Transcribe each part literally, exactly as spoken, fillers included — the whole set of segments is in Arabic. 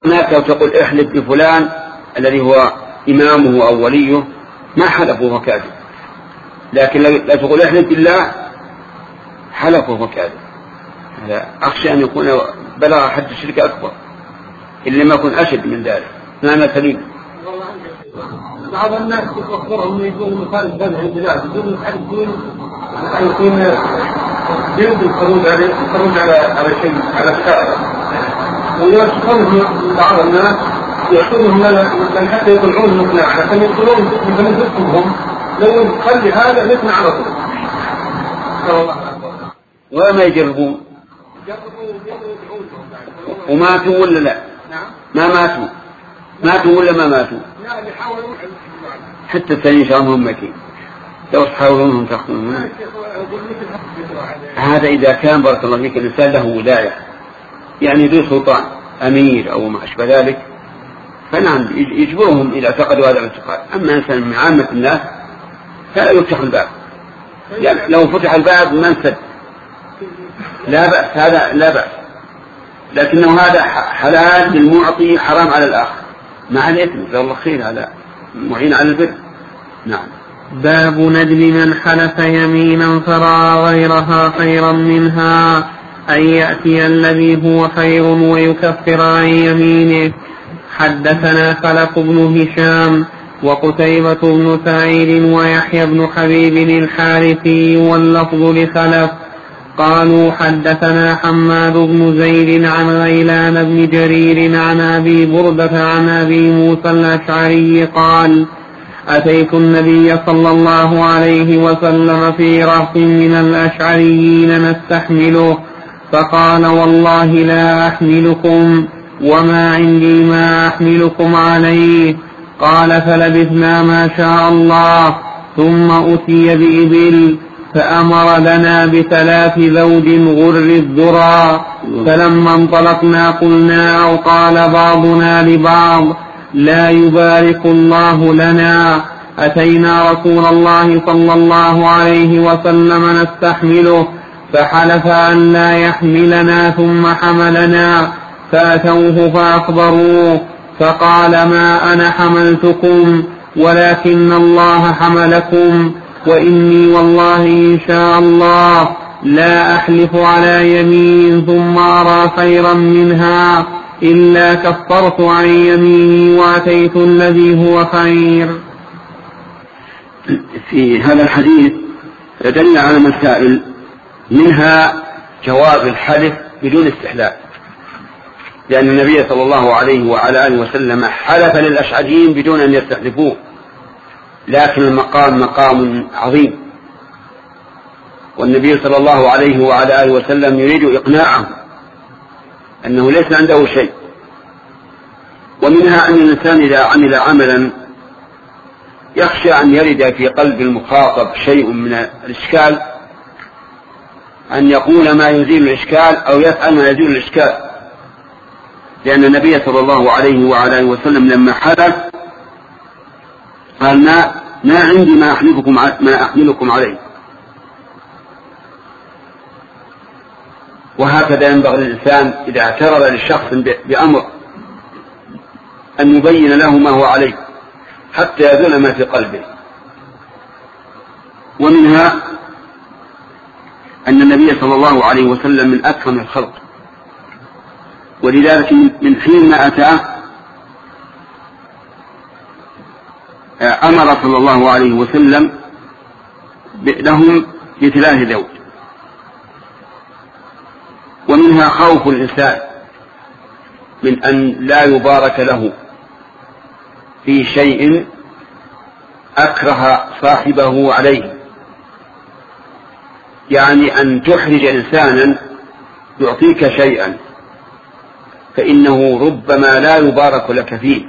هناك لو تقول احلف بفلان الذي هو إمامه أو وليه ما حلف وهو كاذب، لكن لا تقول احلف بالله حلف وهو كاذب، أخشى أن يكون بلغ حد الشرك أكبر إن لم يكن أشد من ذلك. نعم سليم. بعض الناس يفكرهم يقولون مثال الذبح البلاد يقولون يحدثون يكون جلد الخروج على الخروج على على شيء على الشارع، ويشكرهم بعض الناس يأخذهم لأن حتى يطلعون المقنع عشان يقولون مثلا يذكرهم لو نخلي هذا نقنع على طول. وما يجربون وماتوا ولا لا؟ ما ماتوا ماتوا ولا ما ماتوا؟ حتى الثاني إن شاء الله هم ماتين لو تحاولونهم تأخذونهم. هذا إذا كان بارك الله فيك الإنسان له ولاية يعني ذو سلطان أمير أو ما أشبه ذلك فنعم يجبرهم إذا اعتقدوا هذا الاعتقاد. أما إنسان من عامة الناس فلا يفتح الباب، يعني لو فتح الباب ما انسد لا بأس، هذا لا بأس، لكنه هذا حلال للمعطي حرام على الآخر مع الإثم. جزاه الله خير هذا معين على البر. نعم. باب ندم من حلف يمينا فرأى غيرها خيرا منها أن يأتي الذي هو خير ويكفر عن يمينه. حدثنا خلف بن هشام وقتيبة بن سعيد ويحيى بن حبيب الحارثي واللفظ لخلف قالوا حدثنا حماد بن زيد عن غيلان بن جرير عن أبي بردة عن أبي موسى الأشعري قال أتيت النبي صلى الله عليه وسلم في رهط من الأشعريين نستحمله فقال والله لا أحملكم وما عندي ما أحملكم عليه. قال فلبثنا ما شاء الله ثم أتي بإبل فأمر لنا بثلاث ذود غر الذرى فلما انطلقنا قلنا أو قال بعضنا لبعض لا يبارك الله لنا. أتينا رسول الله صلى الله عليه وسلم نستحمله فحلف أن لا يحملنا ثم حملنا فأتوه فأخبروه فقال ما أنا حملتكم ولكن الله حملكم وإني والله إن شاء الله لا أحلف على يمين ثم أرى خيرا منها إلا كفرت عن يميني وأتيت الذي هو خير. في هذا الحديث دل على مسائل منها جواز الحلف بدون استحلال، لأن النبي صلى الله عليه وعلى آله وسلم حلف للأشعريين بدون أن يستحلفوه، لكن المقام مقام عظيم والنبي صلى الله عليه وعلى آله وسلم يريد إقناعهم أنه ليس عنده شيء. ومنها أن الإنسان إذا عمل عملا يخشى أن يرد في قلب المخاطب شيء من الإشكال أن يقول ما يزيل الإشكال أو يفعل ما يزيل الإشكال، لأن النبي صلى الله عليه وعلى آله وسلم لما حدث قال ما, ما عندي ما أحملكم, ما أحملكم عليه. وهكذا ينبغي للإنسان إذا اعترض للشخص بأمر أن يبين له ما هو عليه حتى يزول ما في قلبه. ومنها أن النبي صلى الله عليه وسلم من أكرم الخلق، ولذلك من حين ما أتاه أمر صلى الله عليه وسلم لهم بثلاث ذود. ومنها خوف الإنسان من أن لا يبارك له في شيء أكره صاحبه عليه، يعني أن تحرج إنسانا يعطيك شيئا فإنه ربما لا يبارك لك فيه.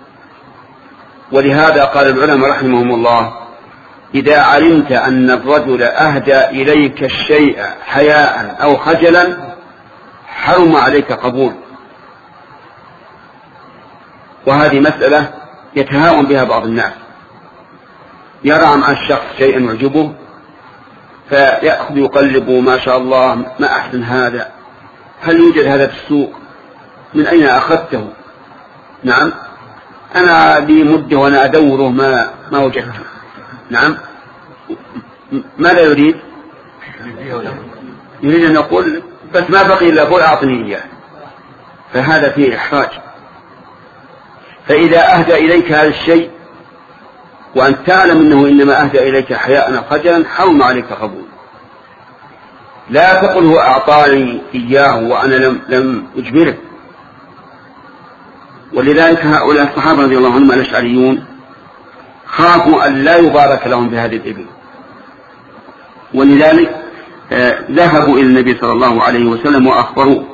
ولهذا قال العلماء رحمهم الله إذا علمت أن الرجل أهدى إليك الشيء حياء أو خجلا حرم عليك قبول. وهذه مسألة يتهاون بها بعض الناس، يرى مع الشخص شيئا يعجبه فيأخذ يقلب ما شاء الله ما أحسن هذا، هل يوجد هذا في السوق، من أين أخذته، نعم أنا لي مدة وأنا أدوره ما ما وجدته. نعم ماذا يريد؟ يريد أن يقول بس ما بقي إلا أقول أعطني إياه، فهذا فيه إحراج. فإذا أهدى إليك هذا الشيء وأن تعلم أنه إنما أهدى إليك حياء أو خجلا حرم عليك قبول. لا تقل هو أعطاني إياه وأنا لم, لم أجبره. ولذلك هؤلاء الصحابة رضي الله عنهم الأشعريون خافوا أن لا يبارك لهم بهذه الإبل، ولذلك ذهبوا إلى النبي صلى الله عليه وسلم وأخبروه.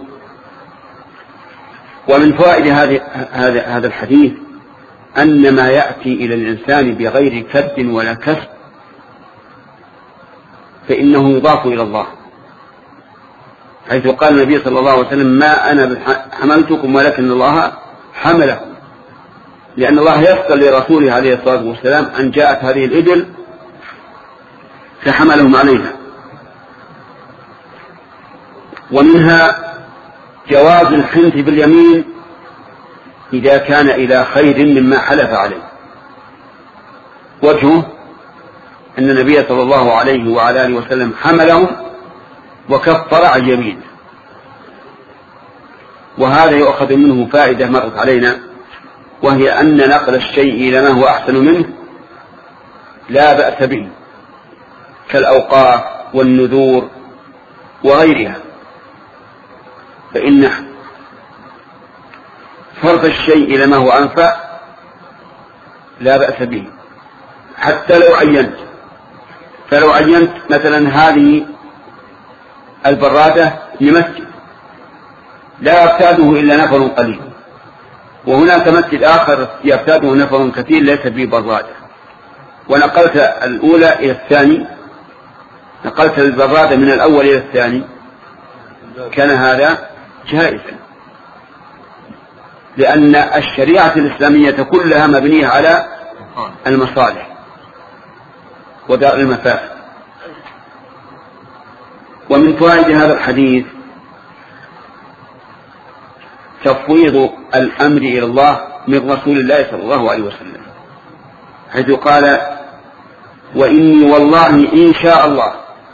ومن فوائد هذا هذا الحديث أن ما يأتي إلى الإنسان بغير كد ولا كسب فإنه يضاف إلى الله، حيث قال النبي صلى الله عليه وسلم ما أنا حملتكم ولكن الله حملكم، لأن الله يسر لرسوله عليه الصلاة والسلام أن جاءت هذه الإبل فحملهم عليها. ومنها جواز الحنث باليمين إذا كان إلى خير مما حلف عليه. وجهه أن النبي صلى الله عليه وعلى آله وسلم حملهم وكفر عن يمينه. وهذا يؤخذ منه فائدة مرت علينا، وهي أن نقل الشيء إلى ما هو أحسن منه لا بأس به، كالأوقاف والنذور وغيرها، فإن فرض الشيء إلى ما هو أنفع لا بأس به، حتى لو عينت. فلو عينت مثلا هذه البرادة لمسجد لا يرتاده إلا نفر قليل، وهناك مسجد آخر يرتاده نفر كثير ليس به برادة، ونقلت الأولى إلى الثاني، نقلت البرادة من الأول إلى الثاني، كان هذا جائزا، لأن الشريعة الإسلامية كلها مبنية على المصالح ودار المفاسد. ومن فوائد هذا الحديث تفويض الأمر إلى الله من رسول الله صلى الله عليه وسلم، حيث قال وإني والله إن شاء الله،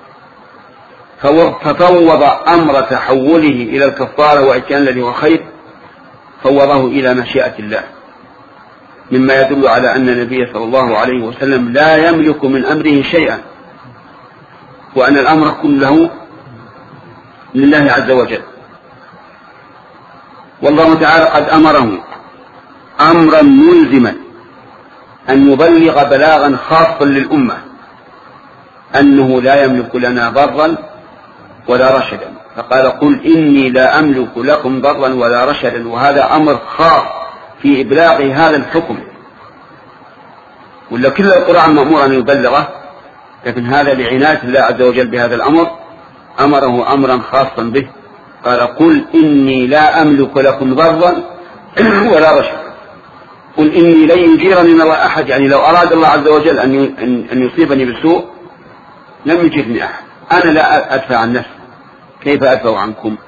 ففوض أمر تحوله إلى الكفارة وإتيان الذي هو خير، فوضه إلى مشيئة الله، مما يدل على أن النبي صلى الله عليه وسلم لا يملك من أمره شيئا، وأن الأمر كله لله عز وجل. والله تعالى قد أمره أمرا ملزما أن يبلغ بلاغا خاصا للأمة أنه لا يملك لنا ضرا ولا رشدا، فقال قل إني لا أملك لكم ضرا ولا رشدا، وهذا أمر خاص في إبلاغ هذا الحكم، ولا كل القرآن مأمور أن يبلغه، لكن هذا لعناية الله عز وجل بهذا الأمر أمره أمرا خاصا به، قال قل إني لا أملك لكم ضرا ولا رشدا، قل إني لن يجيرني من الله أحد، يعني لو أراد الله عز وجل أن يصيبني بسوء لم يجرني أحد، أنا لا أدفع عن نفسي، كيف أدفع عنكم؟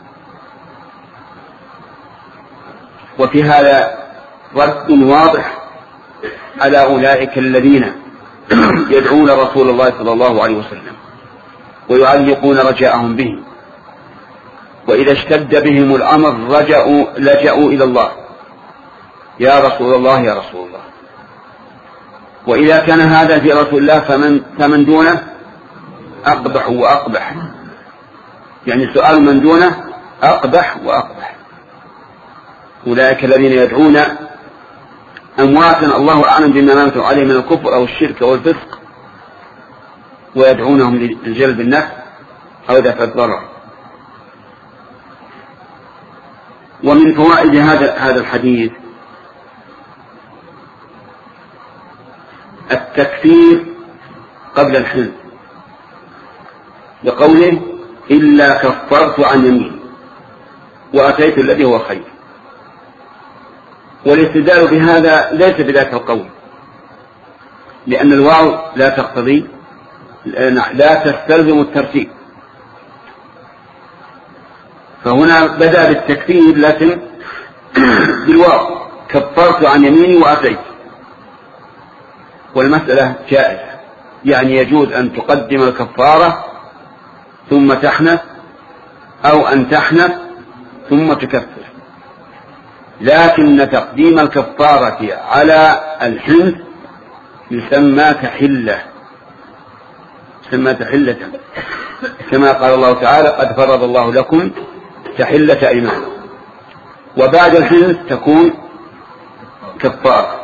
وفي هذا رد واضح على أولئك الذين يدعون رسول الله صلى الله عليه وسلم ويعلقون رجاءهم به، وإذا اشتد بهم الأمر رجعوا لجأوا إلى الله، يا رسول الله يا رسول الله. وإذا كان هذا في رسول الله فمن, فمن دونه أقبح وأقبح، يعني سؤال من دونه أقبح وأقبح. أولئك الذين يدعون أمواتا الله أعلم بما ماتوا عليه من الكفر أو الشرك أو الفسق، ويدعونهم لجلب النفع أو دفع الضرر. ومن فوائد هذا هذا الحديث التكفير قبل الحلف، لقوله إلا كفرت عن يمين وأتيت الذي هو خير. والاستدلال بهذا ليس بذاك القول، لأن الواو لا تقتضي لا تستلزم الترتيب، فهنا بدأ بالتكفير لكن بالواو، كفرت عن يميني وأتيت، والمسألة جائزة، يعني يجوز أن تقدم الكفارة ثم تحنث أو أن تحنث ثم تكفر، لكن تقديم الكفارة على الحنث يسمى تحلة، يسمى تحلة، كما قال الله تعالى قد فرض الله لكم تحلة أيمانكم، وبعد الحنث تكون كفارة.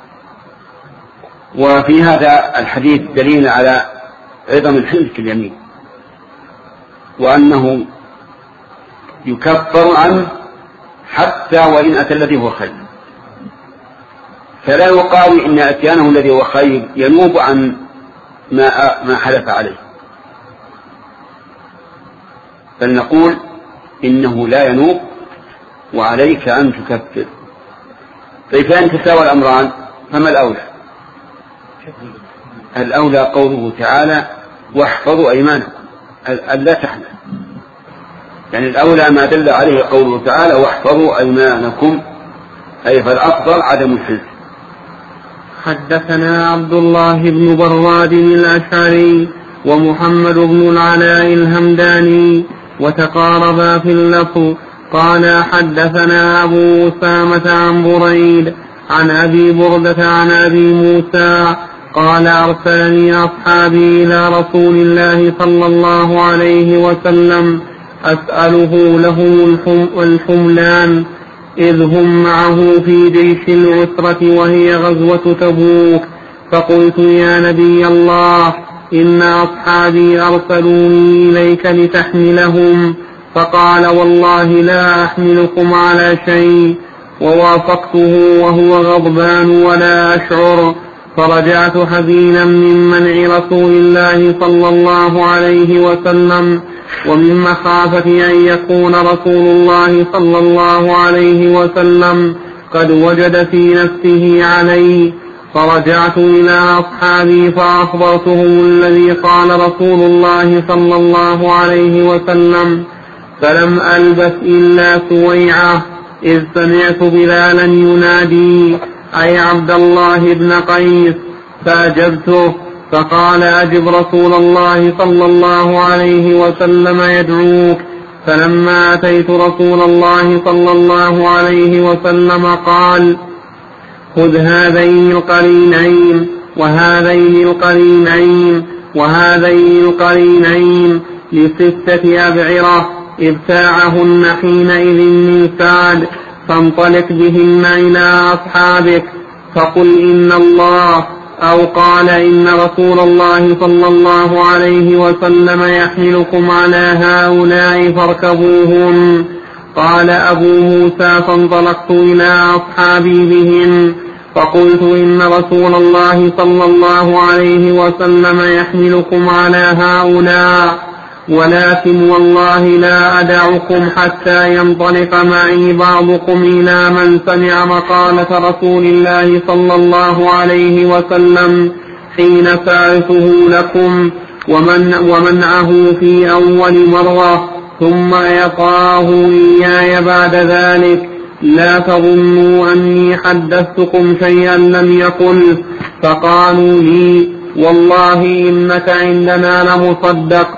وفي هذا الحديث دليل على عظم الحنث في اليمين، وأنه يكفر عنه حتى وإن أتى الذي هو خير، فلا يقال إن أتيانه الذي هو خير ينوب عن ما ما حلف عليه، بل نقول إنه لا ينوب وعليك أن تكفر. طيب فإن تساوى الأمران فما الأولى؟ الأولى قوله تعالى واحفظوا أيمانكم ألا تحنث، يعني الأولى ما دل عليه قوله تعالى واحفظوا أيمانكم، أي فالأفضل عدم الحنث. حدثنا عبد الله بن براد الأشعري ومحمد بن العلاء الهمداني وتقاربا في اللفظ، قال حدثنا أبو أسامة عن بريد عن أبي بردة عن أبي موسى قال أرسلني أصحابي إلى رسول الله صلى الله عليه وسلم أسأله لهم الحملان إذ هم معه في جيش العسرة وهي غزوة تبوك، فقلت يا نبي الله إن أصحابي أرسلوني إليك لتحملهم، فقال والله لا أحملكم على شيء، ووافقته وهو غضبان ولا أشعر، فرجعت حزينا من منع رسول الله صلى الله عليه وسلم ومن مخافة أن يكون رسول الله صلى الله عليه وسلم قد وجد في نفسه عليه، فرجعت إلى أصحابي فأخبرتهم الذي قال رسول الله صلى الله عليه وسلم، فلم ألبث إلا سويعة إذ سمعت بلالا ينادي أي عبد الله بن قيس، فأجبته، فقال أجب رسول الله صلى الله عليه وسلم يدعوك. فلما أتيت رسول الله صلى الله عليه وسلم قال خذ هذين القرينين وهذين القرينين وهذين القرينين لستة أبعرة ابتاعهن حينئذ من سعد، فانطلق بهن إلى أصحابك فقل إن الله أو قال إن رسول الله صلى الله عليه وسلم يحملكم على هؤلاء فاركبوهن. قال أبو موسى فانطلقت إلى أصحابي بهم فقلت إن رسول الله صلى الله عليه وسلم يحملكم على هؤلاء، ولكن والله لا أدعكم حتى ينطلق معي بعضكم إلى من سمع مقالة رسول الله صلى الله عليه وسلم حين فعلته لكم ومن ومنعه في أول مرة ثم يقاه إياي بعد ذلك، لا تظنوا أني حدثتكم شيئا لم يقل. فقالوا لي والله إنك عندنا لمصدق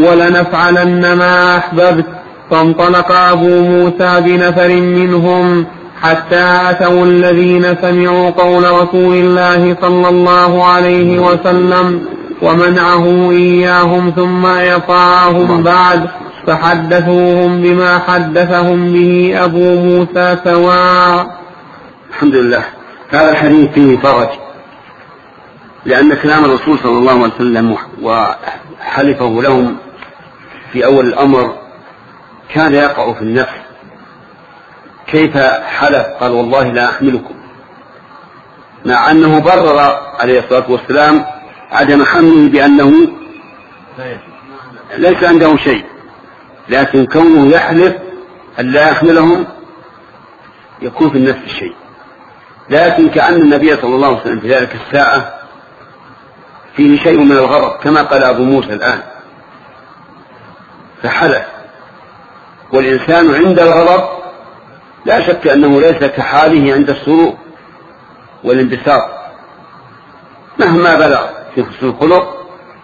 ولنفعلن ما أحببت. فانطلق أبو موسى بنفر منهم حتى أتوا الذين سمعوا قول رسول الله صلى الله عليه وسلم ومنعه إياهم ثم يطاعهم بعد، فحدثوهم بما حدثهم به أبو موسى سواء. الحمد لله. هذا الحديث فيه فرج، لأن كلام الرسول صلى الله عليه وسلم وحلفه لهم في أول الأمر كان يقع في النفس، كيف حلف قال والله لا أحملكم، مع أنه برر عليه الصلاة والسلام عدم حمله بأنه ليس عنده شيء، لكن كونه يحلف أن لا يحملهم يكون في النفس الشيء. لكن كأن النبي صلى الله عليه وسلم في ذلك الساعة فيه شيء من الغضب كما قال أبو موسى الآن، فحلف، والإنسان عند الغضب لا شك أنه ليس كحاله عند السرور والانبساط، مهما بلغ في حسن الخلق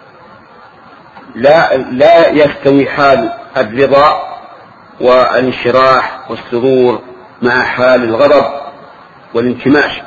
لا, لا يستوي حال الرضا والانشراح والسرور مع حال الغضب والانكماش.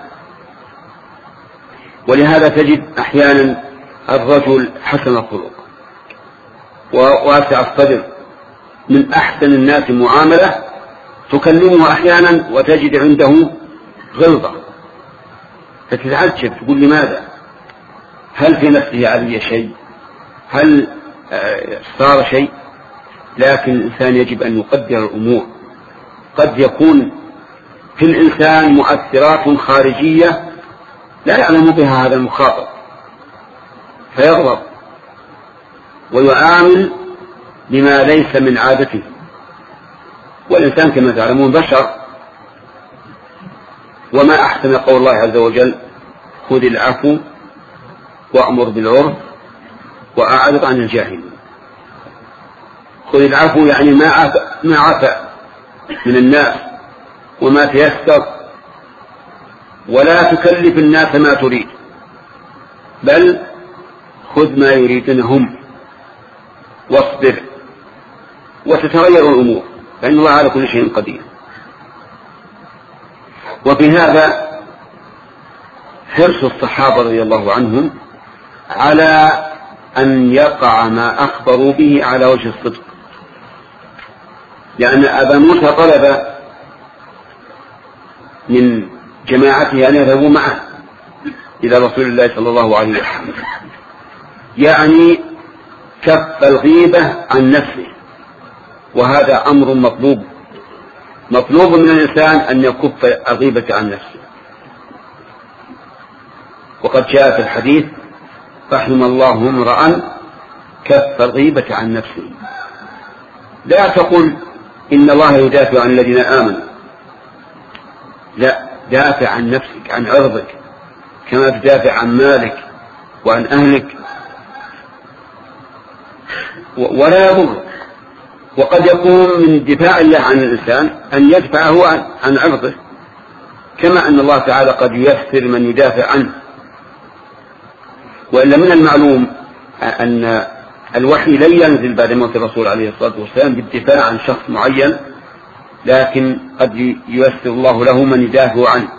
ولهذا تجد أحيانا الرجل حسن الخلق وواسع الصدر من أحسن الناس معاملة، تكلمه أحيانا وتجد عنده غلظة، فتتعجب تقول لماذا؟ هل في نفسه علي شيء؟ هل صار شيء؟ لكن الإنسان يجب أن يقدر الأمور. قد يكون في الإنسان مؤثرات خارجية لا يعلم بها هذا المخاطب فيغضب ويعامل بما ليس من عادته، والإنسان كما تعلمون بشر. وما أحسن قول الله عز وجل: خذ العفو وأمر بالعرف وأعرض عن الجاهلين. خذ العفو يعني ما عفى, ما عفى من الناس وما تيسر، ولا تكلف الناس ما تريد، بل خذ ما يريدون هم واصبر وتتغير الأمور، فإن الله على كل شيء قدير. وفي هذا حرص الصحابة رضي الله عنهم على أن يقع ما أخبروا به على وجه الصدق، لأن أبا موسى طلب من جماعته أن يذهبوا معه إلى رسول الله صلى الله عليه وسلم، يعني كف الغيبة عن نفسه، وهذا أمر مطلوب مطلوب من الإنسان أن يكف الغيبة عن نفسه. وقد جاء في الحديث: رحم الله امرأ كف الغيبة عن نفسه. لا تقل إن الله يدافع عن الذين آمنوا، لا، دافع عن نفسك، عن عرضك، كما تدافع عن مالك وعن أهلك، ولا يضر. وقد يكون من دفاع الله عن الإنسان أن يدفعه عن عرضه، كما أن الله تعالى قد ييسر من يدافع عنه. وإلا من المعلوم أن الوحي لن ينزل بعد موت الرسول عليه الصلاة والسلام بالدفاع عن شخص معين، لكن قد ييسر الله له من يدافع عنه.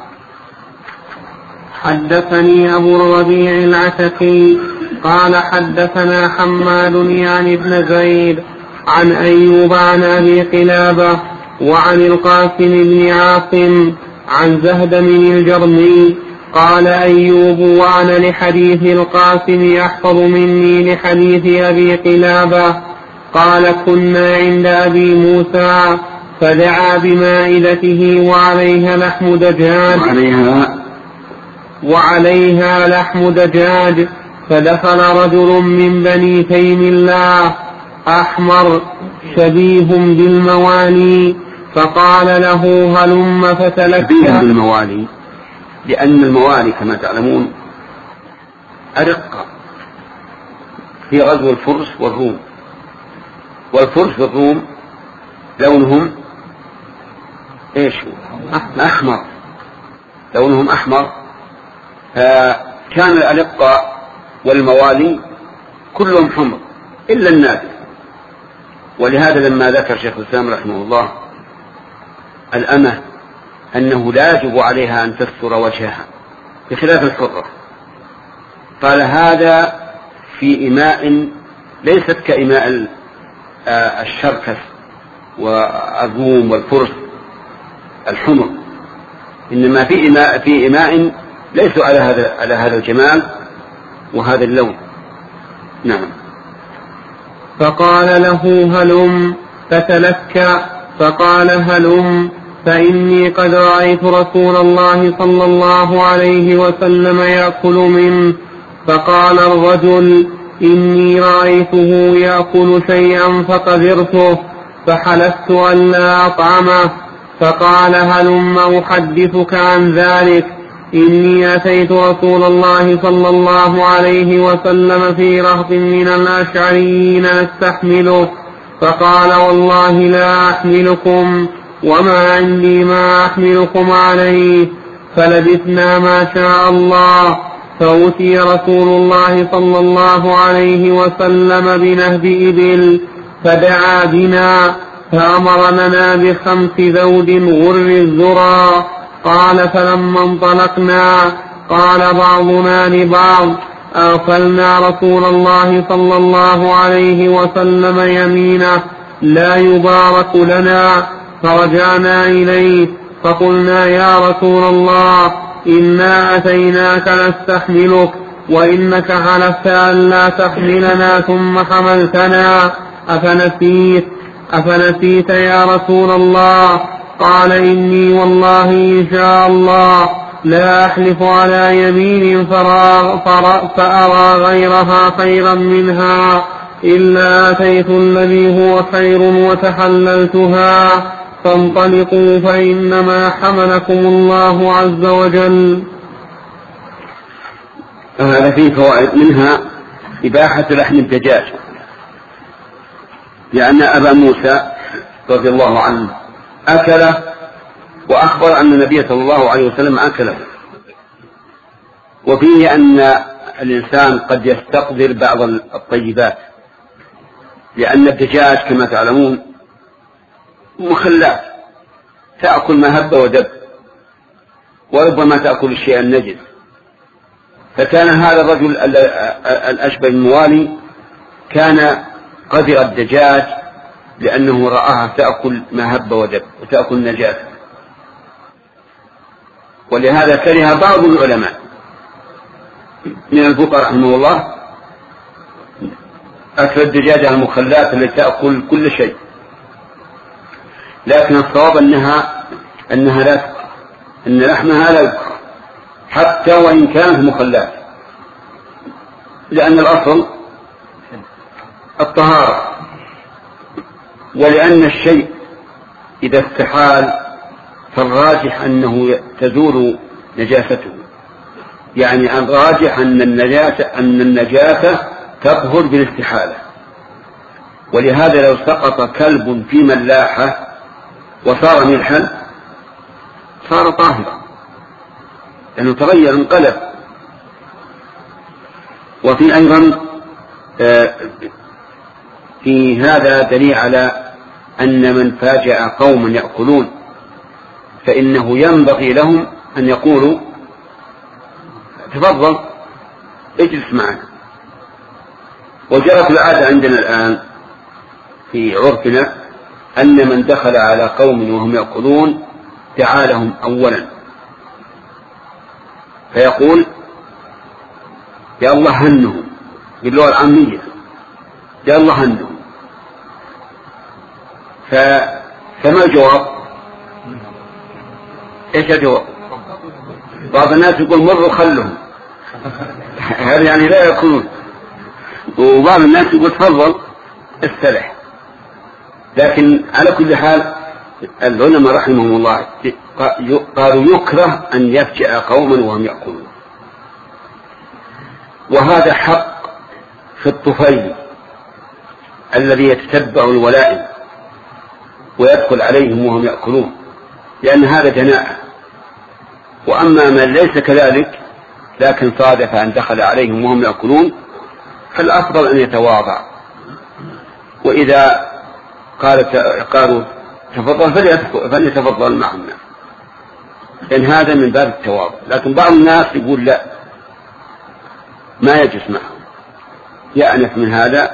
حدثني أبو الربيع العتكي قال حدثنا حماد يعني ابن زيد عن أيوب عن أبي قلابة وعن القاسم بن عاصم عن زهدم الجرمي قال أيوب: وأنا لحديث القاسم أحفظ مني لحديث أبي قلابة. قال: كنا عند أبي موسى فدعا بمائدته وعليها لحم دجاج وعليها, وعليها لحم دجاج فدخل رجل من بني تيم الله أحمر شبيه بالموالي فقال له: هلم فتلكى. بالموالي لأن الموالي كما تعلمون أرقة في غزو الفرس والروم، والفرس والروم لونهم إيش؟ أحمر، لونهم أحمر. كان الأرقة والموالي كلهم حمر إلا النادر. ولهذا لما ذكر شيخ الإسلام رحمه الله الأمة أنه لا يجب عليها أن تستر وجهها بخلاف الحرة، قال: هذا في إماء ليست كإماء الشركس والروم والفرس الحمر، إنما في إماء, في إماء ليسوا على هذا على هذا الجمال وهذا اللون. نعم. فقال له: هلم فتلكى. فقال: هلم فإني قد رأيت رسول الله صلى الله عليه وسلم يأكل منه. فقال الرجل: إني رأيته يأكل شيئا فقدرته فحلفت أن لا أطعمه. فقال: هلم أحدثك عن ذلك. إني أتيت رسول الله صلى الله عليه وسلم في رهط من الأشعريين نستحمله، فقال: والله لا أحملكم وما عندي ما أحملكم عليه. فلبثنا ما شاء الله، فأتي رسول الله صلى الله عليه وسلم بنهب إبل فدعا بنا فأمر لنا بخمس ذود غر الذرى. قال فلما انطلقنا قال بعضنا لبعض أغفلنا رسول الله صلى الله عليه وسلم يمينه لا يبارك لنا. فرجعنا إليه فقلنا يا رسول الله إنا أتيناك نستحملك وإنك حلفت أن لا تحملنا ثم حملتنا أفنسيت أفنسيت يا رسول الله؟ قال إني والله إن شاء الله لا أحلف على يمين فأرى غيرها خيرا منها إلا أتيت الذي هو خير وتحللتها. فانطلقوا فإنما حملكم الله عز وجل. هذا فيه فوائد، منها إباحة لحم الدجاج، لأن أبا موسى رضي الله عنه أكله وأخبر أن النبي صلى الله عليه وسلم أكله. وفيه أن الإنسان قد يستقدر بعض الطيبات، لأن الدجاج كما تعلمون مخلات تأكل ما هب ودب، وربما تأكل الشيء النجس. فكان هذا الرجل الأشبه الموالي كان قدر الدجاج لأنه رآها تأكل ما هب ودب وتأكل نجاسة، ولهذا كره بعض العلماء من الفقهاء رحمه الله أكل الدجاج المخلات التي تأكل كل شيء. لكن الصواب أنها أنها لا تكره، أن لحمها لا يكره حتى وإن كانت مخلات، لأن الأصل الطهارة، ولأن الشيء إذا استحال فالراجح أنه تزول نجاسته، يعني الراجح أن النجاسة أن النجاسة تظهر بالاستحالة. ولهذا لو سقط كلب في ملاحة وصار ملحا صار طاهرا لأنه تغير انقلب. وفي أيضا في هذا دليل على أن من فاجأ قوما يأكلون فإنه ينبغي لهم أن يقولوا تفضل اجلس معنا. وجرت العادة عندنا الآن في عرفنا أن من دخل على قوم وهم يأكلون دعا لهم أولا فيقول يا الله هنهم باللغة العامية، يا الله هنهم. فما الجواب؟ ايش الجواب؟ بعض الناس يقول مروا خلهم هذا يعني لا يأكلون، وبعض الناس يقول تفضل استرح. لكن على كل حال العلماء رحمهم الله قالوا يكره أن يفجأ قوما وهم يأكلون، وهذا حق في الطفيل الذي يتتبع الولائم ويدخل عليهم وهم يأكلون، لأن هذا جناح. وأما من ليس كذلك لكن صادف أن دخل عليهم وهم يأكلون فالأفضل أن يتواضع، وإذا قالوا تفضل فليتفضل معهم، لأن هذا من باب التواضع. لكن بعض الناس يقول لا ما يجلس معهم، يأنف من هذا،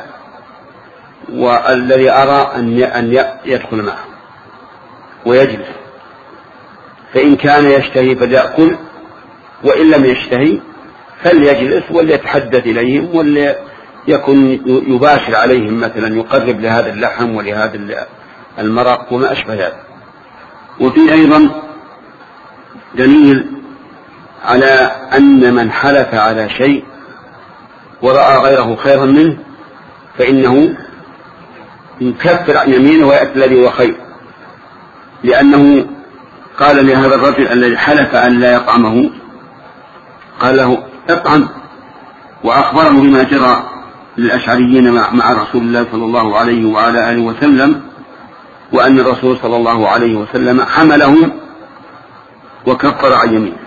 والذي أرى أن يدخل معهم ويجلس، فإن كان يشتهي فليأكل، وإن لم يشتهي فليجلس وليتحدث إليهم وليكن يباشر عليهم، مثلا يقرب لهذا اللحم ولهذا المرق وما أشبه ذلك. وفي أيضا دليل على أن من حلف على شيء ورأى غيره خيرا منه فإنه يكفر عن يمينه ويأتي الذي هو خير، لأنه قال لهذا الرجل الذي حلف أن لا يطعمه قال له اطعم، وأخبره بما جرى للأشعريين مع رسول الله صلى الله عليه وعلى آله وسلم وأن الرسول صلى الله عليه وسلم حملهم وكفر عن يمينه.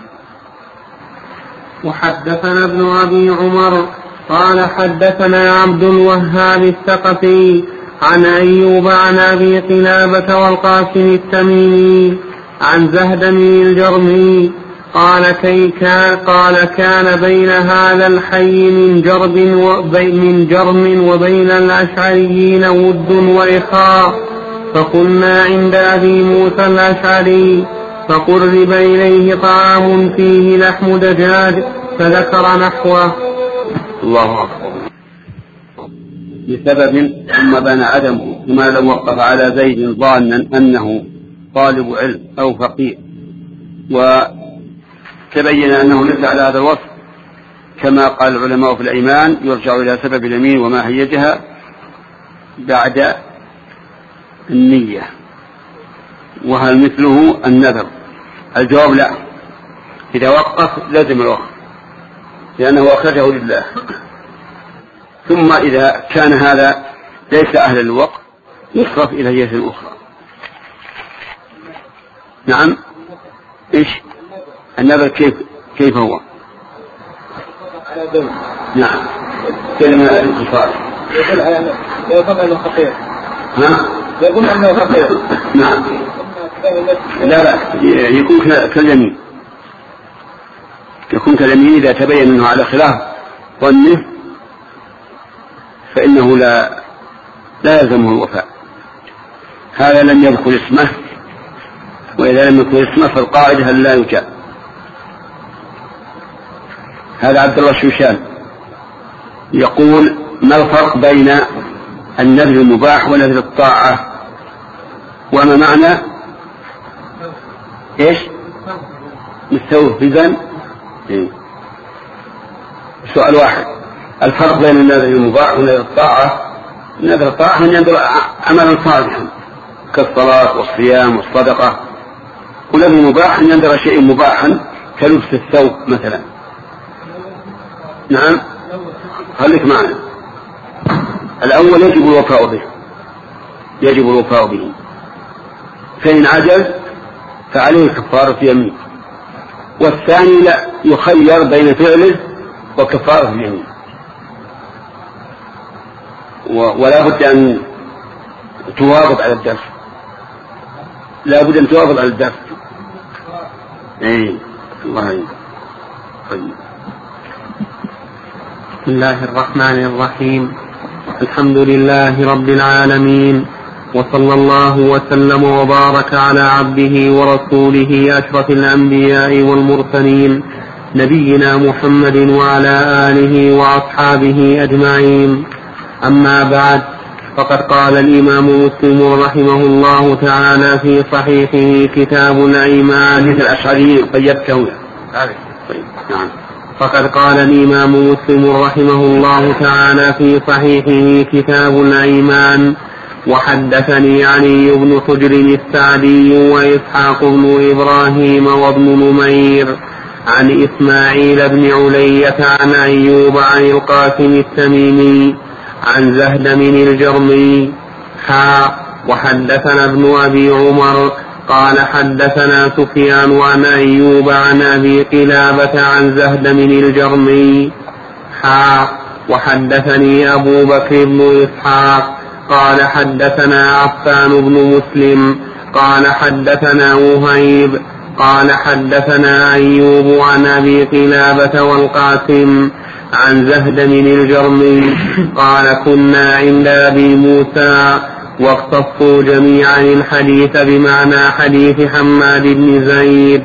وحدثنا ابن أبي عمر قال حدثنا عبد الوهاب الثقفي عن أيوب عن أبي قلابة والقاسم التميمي عن زهدم الجرمي قال كي كان قال كان بين هذا الحي من جرب من جرم وبين الأشعريين ود وإخاء، فقلنا عند أبي موسى الأشعري فقرب إليه طعام فيه لحم دجاج فذكر نحوه. الله أكبر. بسبب ثم بان عدمه، ثم لو وقف على زيد ظانا أنه طالب علم أو فقيه وتبين أنه ليس على هذا الوصف، كما قال العلماء في الأيمان يرجع إلى سبب اليمين وما هيجها بعد النية، وهل مثله النذر؟ الجواب لا، إذا وقف لازم الوقف لأنه أخرجه لله. ثم إذا كان هذا ليس أهل الوقف يصرف إلى جهة أخرى. نعم. إيش النذر؟ كيف كيف هو؟ نعم كلمة الانتصار يقول أنه خطير. ها؟ يقول أنه خطير. نعم. لا لا يكون كاليمين، يكون كاليمين إذا تبين أنه على خلاف ظنه فإنه لا لا يلزمه الوفاء. هذا لم يذكر اسمه، وإذا لم يذكر اسمه فالقاعدة هل لا يجاب. هذا عبد الله الشوشان يقول ما الفرق بين النذر المباح ونذر الطاعة، وما معنى ايش مستوفزا؟ إيه؟ سؤال واحد. الفرق بين النذر المباح ونذر الطاعة. نذر الطاعة من ينذر عملا صالحا كالصلاة والصيام والصدقة، ونذر المباح من ينذر شيء مباحا كلبس الثوب مثلا. نعم خليك معنا. الأول يجب الوفاء به، يجب الوفاء به، فإن عجز فعليه كفارة يمين، والثاني لا يخير بين فعله وكفارة اليمين، ولا بد أن تواظب على الدرس، لا بد أن تواظب على الدرس. اي الله يعين. طيب. بسم الله الرحمن الرحيم. الحمد لله رب العالمين، وصلى الله وسلم وبارك على عبده ورسوله أشرف الأنبياء والمرسلين نبينا محمد وعلى آله وأصحابه أجمعين. أما بعد، فقد قال الإمام مسلم رحمه الله تعالى في صحيحه كتاب الأيمان. حديث الأشعري قيدته. طيب. نعم. فقد قال الإمام مسلم رحمه الله تعالى في صحيحه كتاب الأيمان: وحدثني علي بن حجر السعدي وإسحاق بن إبراهيم وابن نمير عن إسماعيل بن علية عن أيوب عن القاسم التميمي عن زهدم الجرمي حا وحدثنا ابن أبي عمر قال حدثنا سفيان عن أيوب عن أبي قلابة عن زهدم الجرمي حا وحدثني أبو بكر بن إسحاق قال حدثنا عفان بن مسلم قال حدثنا وهيب قال حدثنا أيوب عن أبي قلابة والقاسم عن زهدم الجرمي قال كنا عند أبي موسى واقتصوا جميعا الحديث بمعنى حديث حماد بن زيد.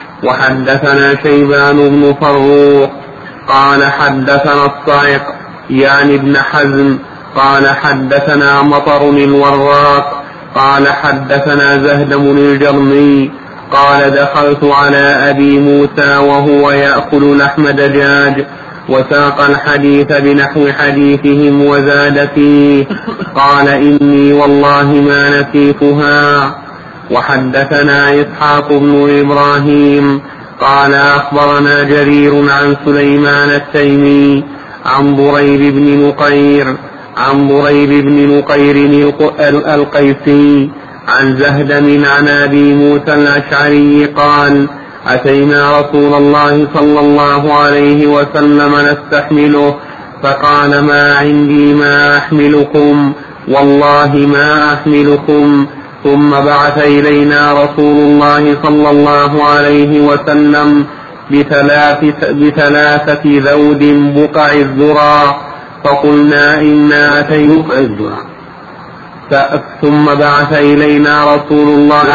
وحدثنا شيبان بن فروخ قال حدثنا الصائق يعني ابن حزم قال حدثنا مطر الوراق قال حدثنا زهدم الجرمي قال دخلت على أبي موسى وهو يأكل لحم دجاج وساق الحديث بنحو حديثهم وزاد فيه قال إني والله ما نسيتها. وحدثنا إسحاق بن إبراهيم قال أخبرنا جرير عن سليمان التيمي عن ضريب بن نقير عن ضريب بن نقير القيسي عن زهدم عن أبي موسى الأشعري قال أتينا رسول الله صلى الله عليه وسلم نستحمله فقال ما عندي ما أحملكم والله ما أحملكم. ثم بعث إلينا رسول الله صلى الله عليه وسلم بثلاث بثلاثة ذود بقع الذرى فقلنا إنا أتينا ثم بعث إلينا رسول الله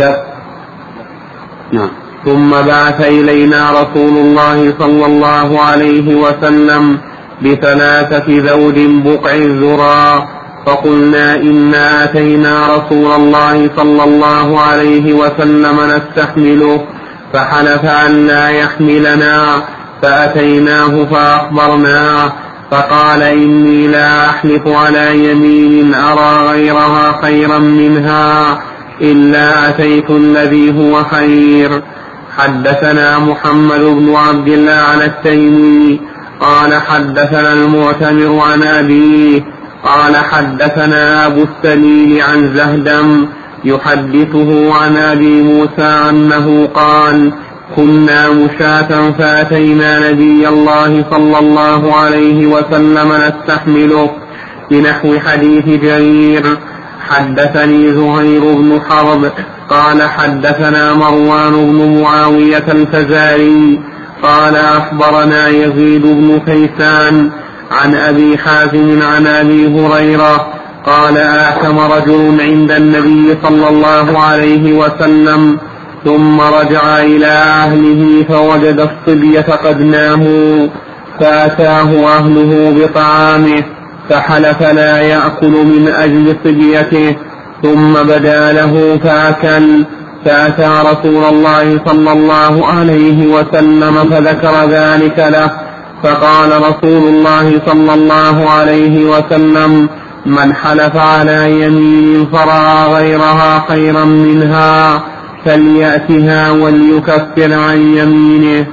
نعم ثم بعث إلينا رسول الله صلى الله عليه وسلم بثلاثة ذود بقع الذرى فقلنا إنا أتينا رسول الله صلى الله عليه وسلم نستحمله فحلف أن لا يحملنا فأتيناه فأخبرناه فقال إني لا أحلف على يمين أرى غيرها خيرا منها إلا أتيت الذي هو خير. حدثنا محمد بن عبد الله عن التيمي قال حدثنا المعتمر عن أبيه قال حدثنا أبو السليل عن زهدم يحدثه عن أبي موسى أنه قال كنا مشاة فأتينا نبي الله صلى الله عليه وسلم نستحمله بنحو حديث جرير. حدثني زهير بن حرب قال حدثنا مروان بن معاوية الفزاري قال أخبرنا يزيد بن كيسان عن أبي حازم عن أبي هريرة قال آثم رجل عند النبي صلى الله عليه وسلم ثم رجع إلى أهله فوجد الصبية قد ناموا فأتاه أهله بطعامه فحلف لا يأكل من أجل صبيته ثم بدا له فأكل فأتى رسول الله صلى الله عليه وسلم فذكر ذلك له فقال رسول الله صلى الله عليه وسلم من حلف على يمين فرأى غيرها خيرا منها فليأتها وليكفر عن يمينه.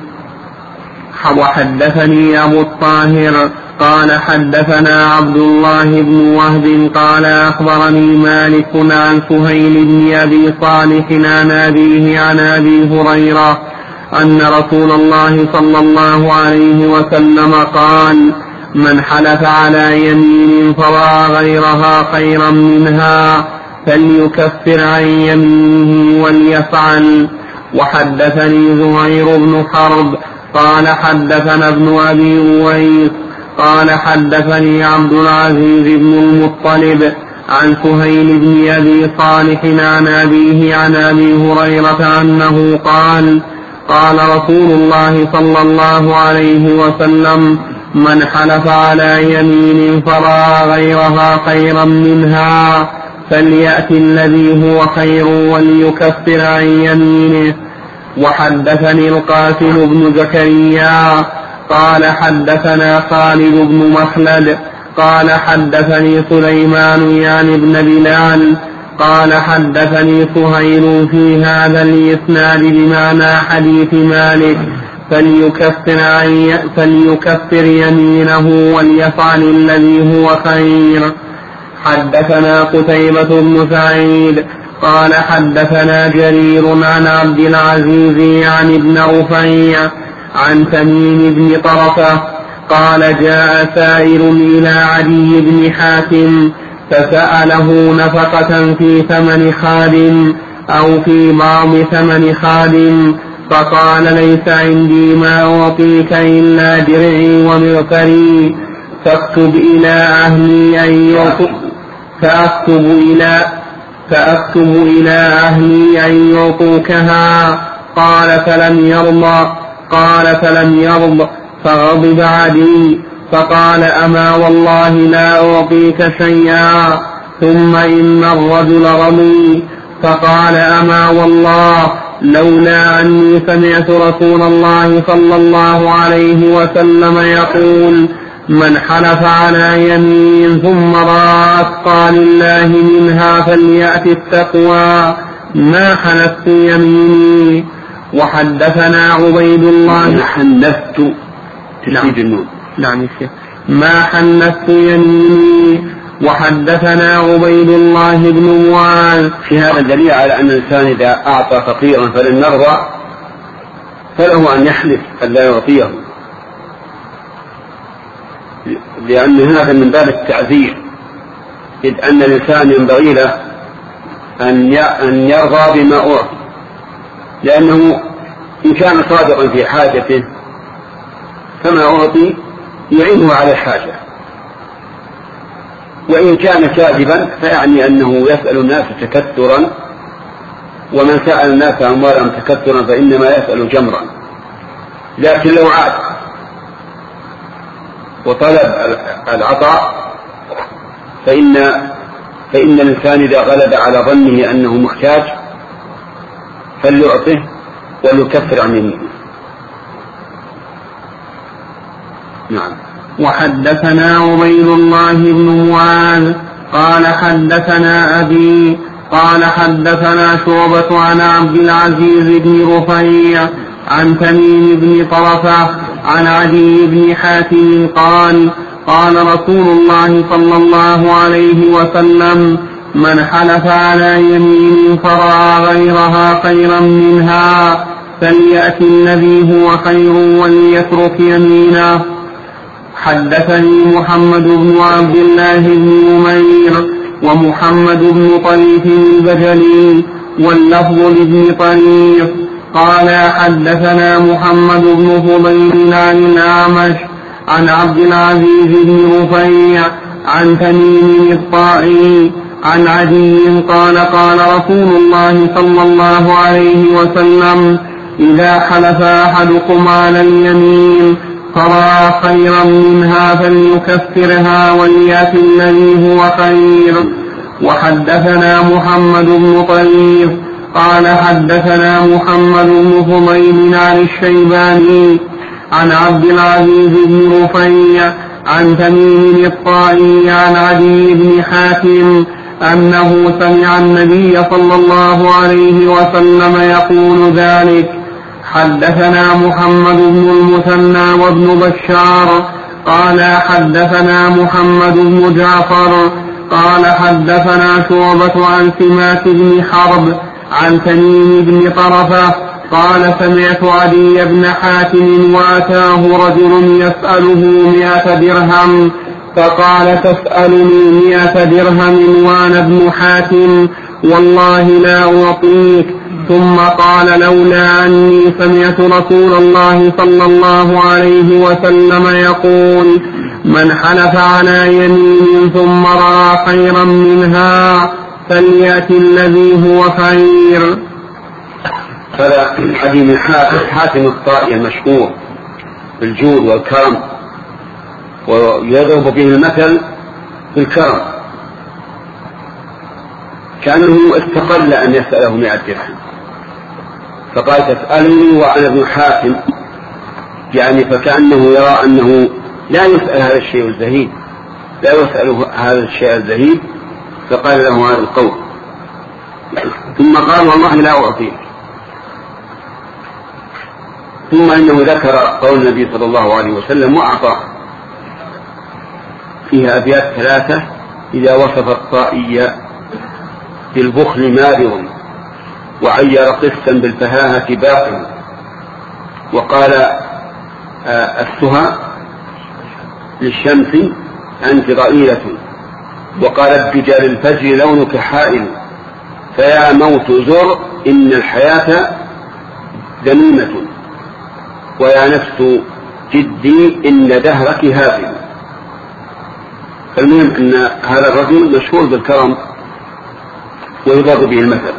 وحدثني أبو الطاهر قال حدثنا عبد الله بن وهب قال أخبرني مالك عن سهيل بن أبي صالح عن أبيه عن أبي هريرة أن رسول الله صلى الله عليه وسلم قال من حلف على يمين فرأى غيرها خيرا منها فليكفر عن يمينه وليفعل. وحدثني زهير بن حرب قال حدثنا ابن أبي أويس قال حدثني عبد العزيز بن المطلب عن سهيل بن أبي صالح عن أبيه عن أبي هريرة أنه قال قال رسول الله صلى الله عليه وسلم من حلف على يمين فرأى غيرها خيرا منها فليأتي الذي هو خير وليكفر عن يمينه. وحدثني القاسم بن زكريا قال حدثنا خالد بن مخلد قال حدثني سليمان يعني بن بلال قال حدثني سهيل في هذا الإسناد بمعنى حديث مالك فليكفر, عن فليكفر يمينه وليفعل الذي هو خير. حدثنا قتيبة بن سعيد قال حدثنا جرير عن عبد العزيز يعني ابن رفيع عن تميم بن طرفة قال جاء سائر إلى عدي بن حاتم فسأله نفقة في ثمن خادم أو في بعض ثمن خادم فقال ليس عندي ما أعطيك إلا درعي ومغفري فاكتب إلى أهلي أن يعطوا فأكتب إلى فأكتب إلى أهلي أن يعطوكها قال فلم يرضى قال فلم يرضى فغضب عدي فقال أما والله لا أعطيك شيئا ثم إن الرجل رضي فقال أما والله لولا أني سمعت رسول الله صلى الله عليه وسلم يقول من حلف على يمين ثم رأى أتقى لله منها فليأت التقوى ما حلفت يميني. وحدثنا عبيد الله حنفت تشديد النون نعم ما حنفت يميني وحدثنا عبيد الله بن معاذ. في هذا الدليل على أن الإنسان إذا أعطى فقيرا فلن نرضى فله أن يحلف أن لا يعطيه، لأن هذا من باب التعذير، إذ أن الإنسان ينبغي له أن يرضى بما أعطي، لأنه إن كان صادقا في حاجته فما أعطي يعينه على الحاجة، وإن كان كاذبا فيعني أنه يسأل الناس تكثرا، ومن سأل الناس أموالهم تكثرا فإنما يسأل جمرا. لكن لو عاد وطلب العطاء فإن فإن الإنسان إذا غلب على ظنه أنه محتاج فليعطه وليكفر عن يمينه. نعم. وحدثنا عبيد الله بن معاذ قال حدثنا أبي قال حدثنا شعبة عن عبد العزيز بن رفيع عن تميم بن طرفة عن عدي بن حاتم قال قال رسول الله صلى الله عليه وسلم من حلف على يمين فرأى غيرها خيرا منها فليأتي الذي هو خير وليترك يمينه. حدثني محمد بن عبد الله بن نمير ومحمد بن طريف البجلي واللفظ لابن طريف قال حدثنا محمد بن فضيل عن الأعمش عن عبد العزيز بن رفيع عن تميم الطائي عن عدي قال قال رسول الله صلى الله عليه وسلم إذا حلف أحدكم على اليمين فرأى خيرا منها فليكفرها وليأتي الذي هو خير. وحدثنا محمد بن طريف قال حدثنا محمد بن فضيل عن الشيباني عن عبد العزيز بن رفيع عن تميم الطائي عن عدي بن حاتم أنه سمع النبي صلى الله عليه وسلم يقول ذلك. حدثنا محمد بن المثنى وابن بشار قال حدثنا محمد بن جعفر قال حدثنا شعبة عن سماك بن حرب عن تميم بن طرفة قال سمعت عدي بن حاتم وأتاه رجل يسأله مئة درهم فقال تسألني مئة درهم وأنا ابن حاتم والله لا أعطيك. ثم قال لولا أني سمعت رسول الله صلى الله عليه وسلم يقول من حلف على يمين ثم رأى خيرا منها فليأتي الذي هو خير. هذا عدي بن حاتم الطائي المشهور بالجود والكرم ويضرب به المثل بالكرم، كأنه استقل أن يسأله مئة درهم فقال تسألني وأنا ابن حاتم، يعني فكأنه يرى أنه لا يسأل هذا الشيء الزهيد لا يسأل هذا الشيء الزهيد فقال له هذا القول. ثم قال والله لا أعطيك. ثم إنه ذكر قول النبي صلى الله عليه وسلم وأعطى فيها أبيات ثلاثة إذا وصف الطائي بالبخل مابر وعير قسا بالفهاهة باقر. وقال آه السهى للشمس أنت ضئيلة، وقال الدجى للفجر لونك حائل، فيا موت زر إن الحياة ذميمة، ويا نفس جدي إن دهرك هافل. فالمهم أن هذا الرجل مشهور بالكرم ويضرب به المثل.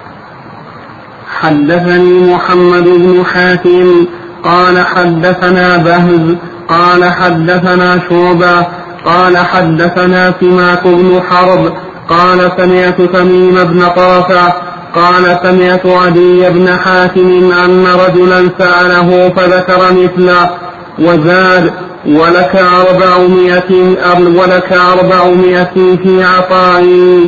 حدثني محمد بن حاتم قال حدثنا بهز قال حدثنا شعبة قال حدثنا سماك بن حرب قال سمعت تميم بن طرفة قال سمعت عدي بن حاتم أن رجلا سأله فذكر مثله وزاد ولك أربعمائة ولك أربعمائة في عطائي.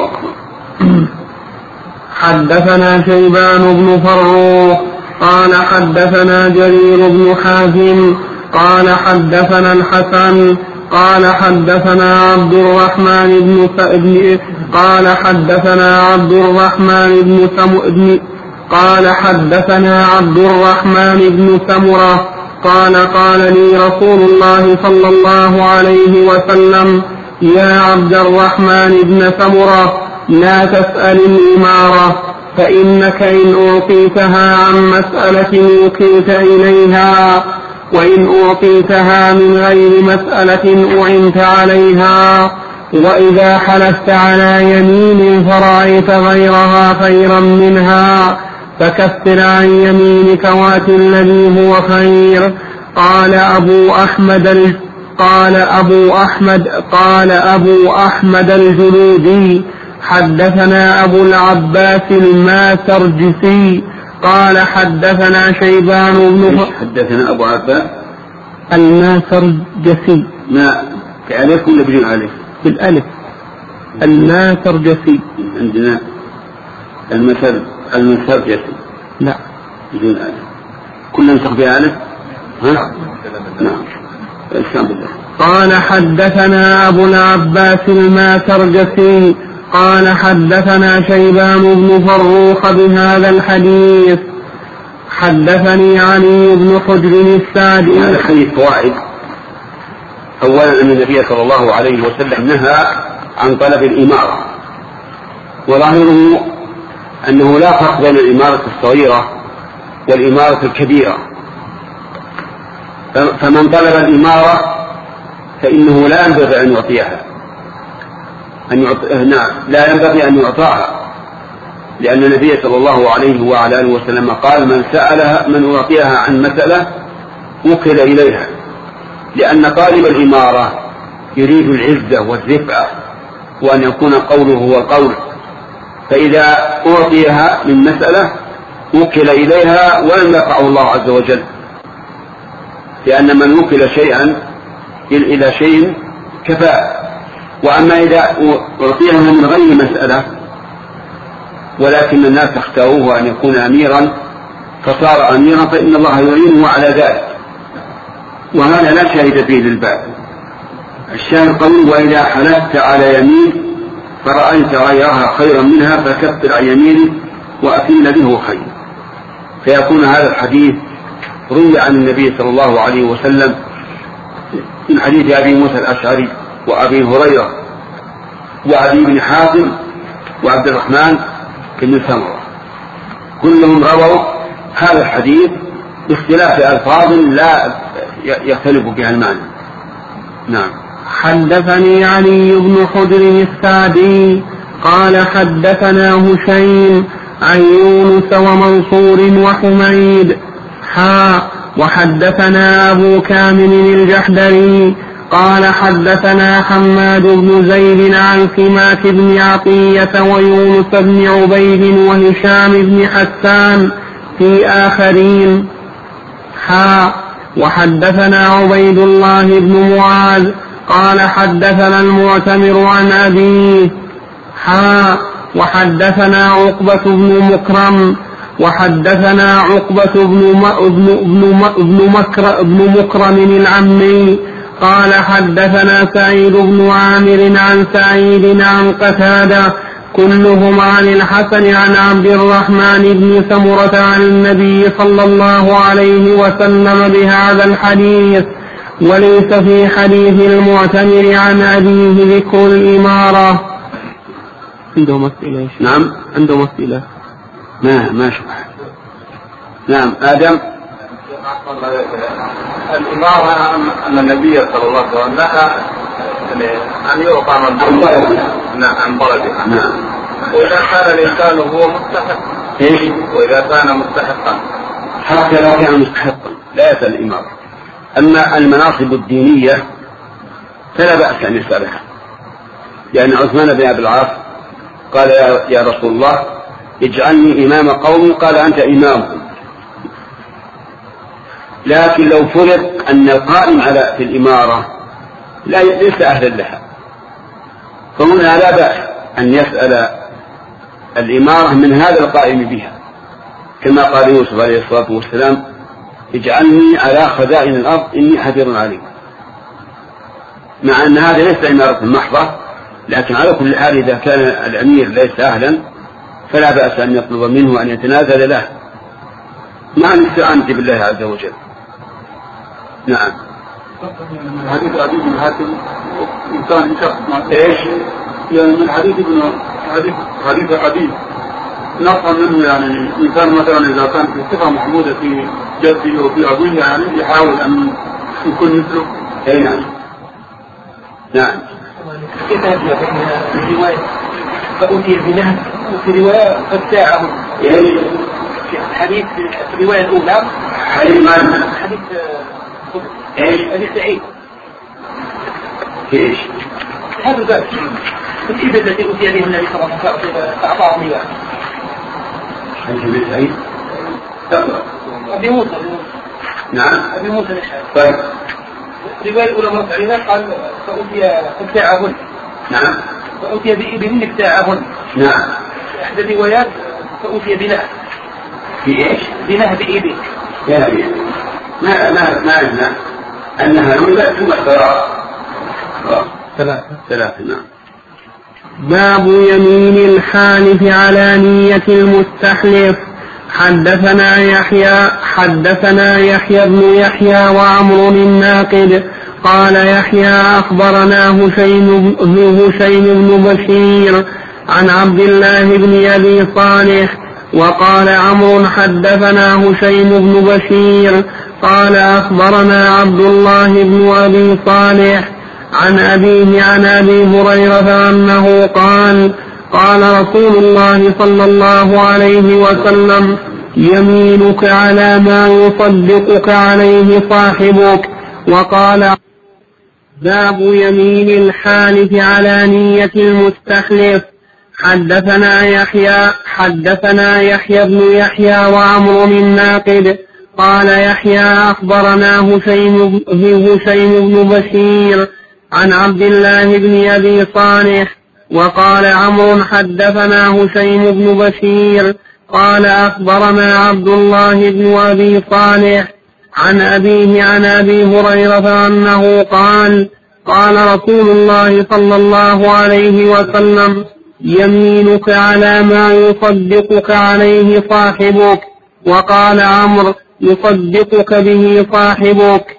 حدثنا شيبان بن فروخ قال حدثنا جرير بن حازم قال حدثنا الحسن قال حدثنا عبد الرحمن بن ابن قال حدثنا عبد الرحمن بن سم قال حدثنا عبد الرحمن بن سمرة قال قال لي رسول الله صلى الله عليه وسلم يا عبد الرحمن بن سمرة لا تسأل الإمارة فإنك إن أعطيتها عن مسألة وكلت إليها وإن أعطيتها من غير مسألة أعنت عليها وإذا حلفت على يمين فرأيت غيرها خيرا منها فكفر عن يمينك وات الذي هو خير. قال أبو أحمد قال أبو أحمد قال أبو أحمد الجلودي حدثنا أبو العباس الماترجسي قال حدثنا شيبان بن حدثنا أبو عباس الماترجسي ما كألف ولا بدون ألف؟ بالألف الماترجسي. عندنا المثل الماترجسي لا بدون ألف كلنا نسخ بها ألف. ها نعم السلام بالله. قال حدثنا أبو العباس الماترجسي قال حدثنا شيبان بن فروخ بهذا الحديث. حدثني علي بن حجر السادي. هذا الحديث فوائد. أولا أن النبي صلى الله عليه وسلم نهى عن طلب الإمارة، وظاهره أنه لا فرق بين الإمارة الصغيرة والإمارة الكبيرة، فمن طلب الإمارة فإنه لا ينبغي أن يعطيها أن يعط... نعم لا ينبغي أن يعطاها، لأن النبي صلى الله عليه وعلى آله وسلم قال من سألها من أعطيها عن مسألة وكل إليها، لأن طالب الإمارة يريد العزة والرفعة وأن يكون قوله هو قول، فإذا أعطيها من مسألة وكل إليها ولم يقعه الله عز وجل، لأن من وكل شيئا إلى شيء كفاه. وأما إذا أعطيها من غير مسألة ولكن الناس اختاروه أن يكون أميرا فصار أميرا فإن الله يعينه على ذلك، وهذا لا شاهد فيه للباب. الشاهد قول وإذا حلفت على يمين فرأيت غيرها خيرا منها فكفر عن يمينك وأتي الذي هو خير. فيكون هذا الحديث روي عن النبي صلى الله عليه وسلم من حديث أبي موسى الأشعري وأبي هريرة وعدي بن حاتم وعبد الرحمن بن سمرة، كلهم رووا هذا الحديث باختلاف ألفاظ لا يختلف بها المعنى. نعم. حدثني علي بن حجر السادي قال حدثنا هشيم عن يونس ومنصور وحميد حا وحدثنا أبو كامل الجحدري قال حدثنا حماد بن زيد عن سماك بن عطية ويونس بن عبيد وهشام بن حسان في آخرين حا وحدثنا عبيد الله بن معاذ قال حدثنا المعتمر عن أبيه حا وحدثنا عقبة بن مكرم وحدثنا عقبة بن بن مكر بن مكرم العمي قال حدثنا سعيد بن عامر عن سعيد عن قتادة كلهم عن الحسن عن عبد الرحمن بن سمرة عن النبي صلى الله عليه وسلم بهذا الحديث، وليس في حديث المعتمر عن أبيه ذكر الإمارة. عنده مسئلة. نعم عنده مسئلة. ما ما شبه. نعم آدم. الإمارة أن النبي صلى الله عليه وسلم نهى أن يعطى من نعم عن بلده. نعم. وإذا كان الإنسان هو مستحق. إيش؟ وإذا كان مستحقا. حتى لو كان مستحقا لا يسأل الإمارة. أما المناصب الدينية فلا بأس أن يسألها، لأن عثمان بن أبي العاص قال يا رسول الله اجعلني إمام قومي، قال أنت إمامهم. لكن لو فرض أن القائم على في الإمارة لا ليس أهلا لها، فهنا لا بأس أن يسأل الإمارة من هذا القائم بها، كما قال يوسف عليه الصلاة والسلام اجعلني على خزائن الأرض إني حفيظ عليم. مع أن هذا ليس إمارة محضة، لكن على كل حال إذا كان الأمير ليس أهلا فلا بأس أن يطلب منه أن يتنازل له مع الاستعانة بالله عز وجل. نعم. من حديث عدي بن حاتم إنسان شخص مع إيش؟ يعني من حديث ابن حديث حديث عدي نفهم منه يعني إنسان مثلا إذا كان في صفة محمودة في جده وفي أبوه يعني يحاول أن يكون مثله. أي نعم. نعم. كيف يبدأ بين الرواية فأتي بنهب وفي رواية فابتاعه يعني في الحديث في الرواية الأولى حديث من؟ حديث إيش؟ حديث سعيد. إيش؟ هذا الباب في الإبل التي أتي بها النبي صلى الله عليه وسلم فأعطاه مياه. حديث سعيد؟ أبي موسى. نعم. أبي موسى الأشعري. طيب. الرواية الأولى مرفوعة قال فأتي فابتاعهن. نعم. فأتي بإبل ابتاعهن. نعم. إحدى الروايات فأتي بنهب. في إيش؟ بنهب إبل. يا نبي. ما ما ما عندنا أنها نولد ثم اختراع. ثلاثة. ثلاثة. نعم. باب يمين الحالف على نية المستحلف. حدثنا يحيى حدثنا يحيى بن يحيى وعمر الناقد قال يحيى أخبرنا هشيم هشيم بن بشير عن عبد الله بن أبي صالح وقال عمرو حدثنا هشيم بن بشير قال أخبرنا عبد الله بن أبي صالح عن أبيه عن أبي هريرة أنه قال قال رسول الله صلى الله عليه وسلم يمينك على ما يصدقك عليه صاحبك. وقال باب يمين الحالف على نية المستحلف. حدثنا يحيى حدثنا يحيى بن يحيى وعمر الناقد قال يحيى أخبرنا هشيم هشيم بن بشير عن عبد الله بن أبي صالح وقال عمرو حدثنا هشيم بن بشير قال أخبرنا عبد الله بن أبي صالح عن أبيه عن أبي هريرة أنه قال قال رسول الله صلى الله عليه وسلم يمينك على ما يصدقك عليه صاحبك. وقال عمرو يصدقك به صاحبك.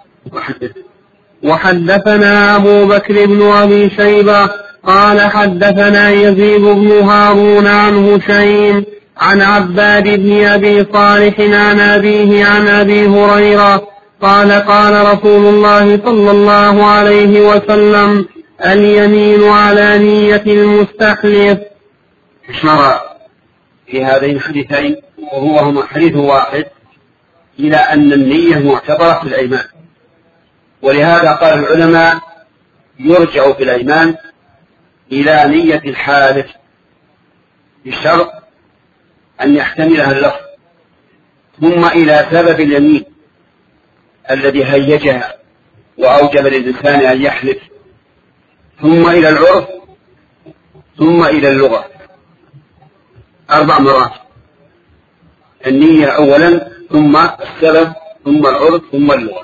وحدثنا أبو بكر بن أبي شيبة قال حدثنا يزيد بن هارون عن هشيم عن عباد بن أبي صالح عن أبيه عن أبي هريرة قال قال رسول الله صلى الله عليه وسلم اليمين على نية المستحلف. أشار في هذين الحديثين وهو هما حديث واحد إلى أن النية معتبرة في الأيمان، ولهذا قال العلماء يرجع في الأيمان إلى نية الحالف بشرط أن يحتملها اللفظ، ثم إلى سبب اليمين الذي هيجها وأوجب للإنسان أن يحلف، ثم إلى العرف، ثم إلى اللغة. أربع مرات: النية أولا، ثم السبب، ثم العرف، ثم اللغة.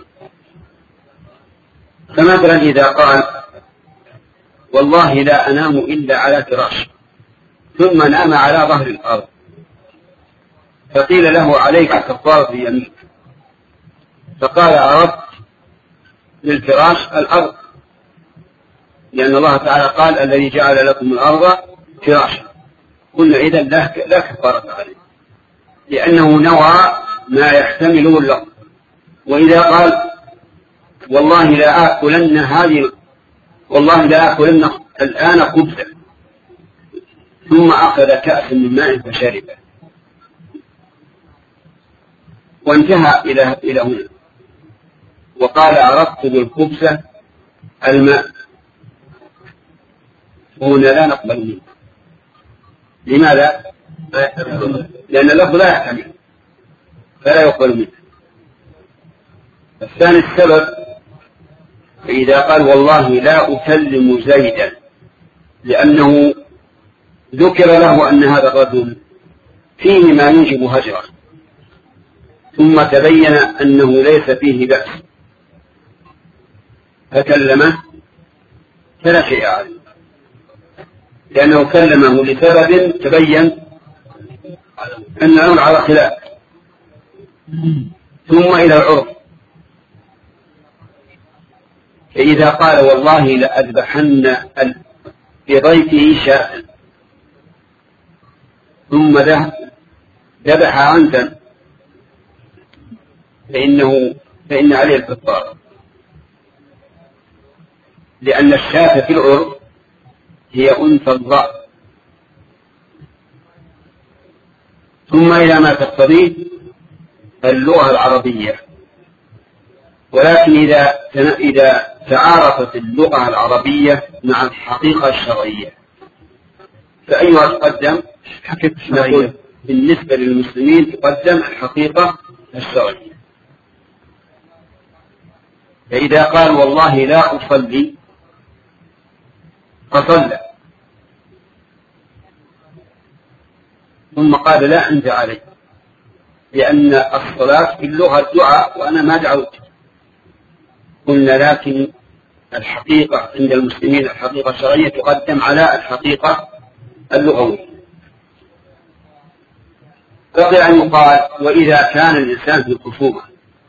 فمثلا إذا قال والله لا أنام إلا على فراش، ثم نام على ظهر الأرض، فقيل له عليك كفارة يمين، فقال أردت للفراش الأرض، لأن الله تعالى قال الذي جعل لكم الأرض فراشا، قلنا إذن لا كفارة عليه، لأنه نوى ما يحتمله اللفظ. وإذا قال والله لا آكلن هذه والله لا آكلن الآن خبزا، ثم أخذ كأسا من ماء فشربه، وانتهى إلى إلى هنا، وقال أردت بالخبز الماء، هنا لا نقبل منه. لماذا؟ لأن اللفظ لا يحتمل فلا يقبل منه. الثاني السبب، فإذا قال والله لا أكلم زيدا، لأنه ذكر له أن هذا الرجل فيه ما يوجب هجره، ثم تبين أنه ليس فيه بأس فكلمه، فلا شيء عليه، لأنه كلمه لسبب تبين أن الأمر على خلاف. ثم إلى العرف، فإذا قال والله لأذبحن بضيفه شاء ثم ذبح عنزا فإنه فإن عليه الكفارة، لأن الشاة في العرف هي أنثى الضأن. ثم إلى ما تقتضيه اللغة العربية. ولكن إذا إذا تعارفت اللغة العربية مع الحقيقة الشرعية فأيها تقدم؟ نقول بالنسبة للمسلمين تقدم الحقيقة الشرعية. فإذا قال والله لا أصلي فصلى، ثم قال لا أنت علي، لأن الصلاة في اللغة الدعاء وأنا ما دعوت. قلنا لكن الحقيقة عند المسلمين الحقيقة الشرعية تقدم على الحقيقة اللغوية. بقي أن يقال وإذا كان الإنسان في الخصومة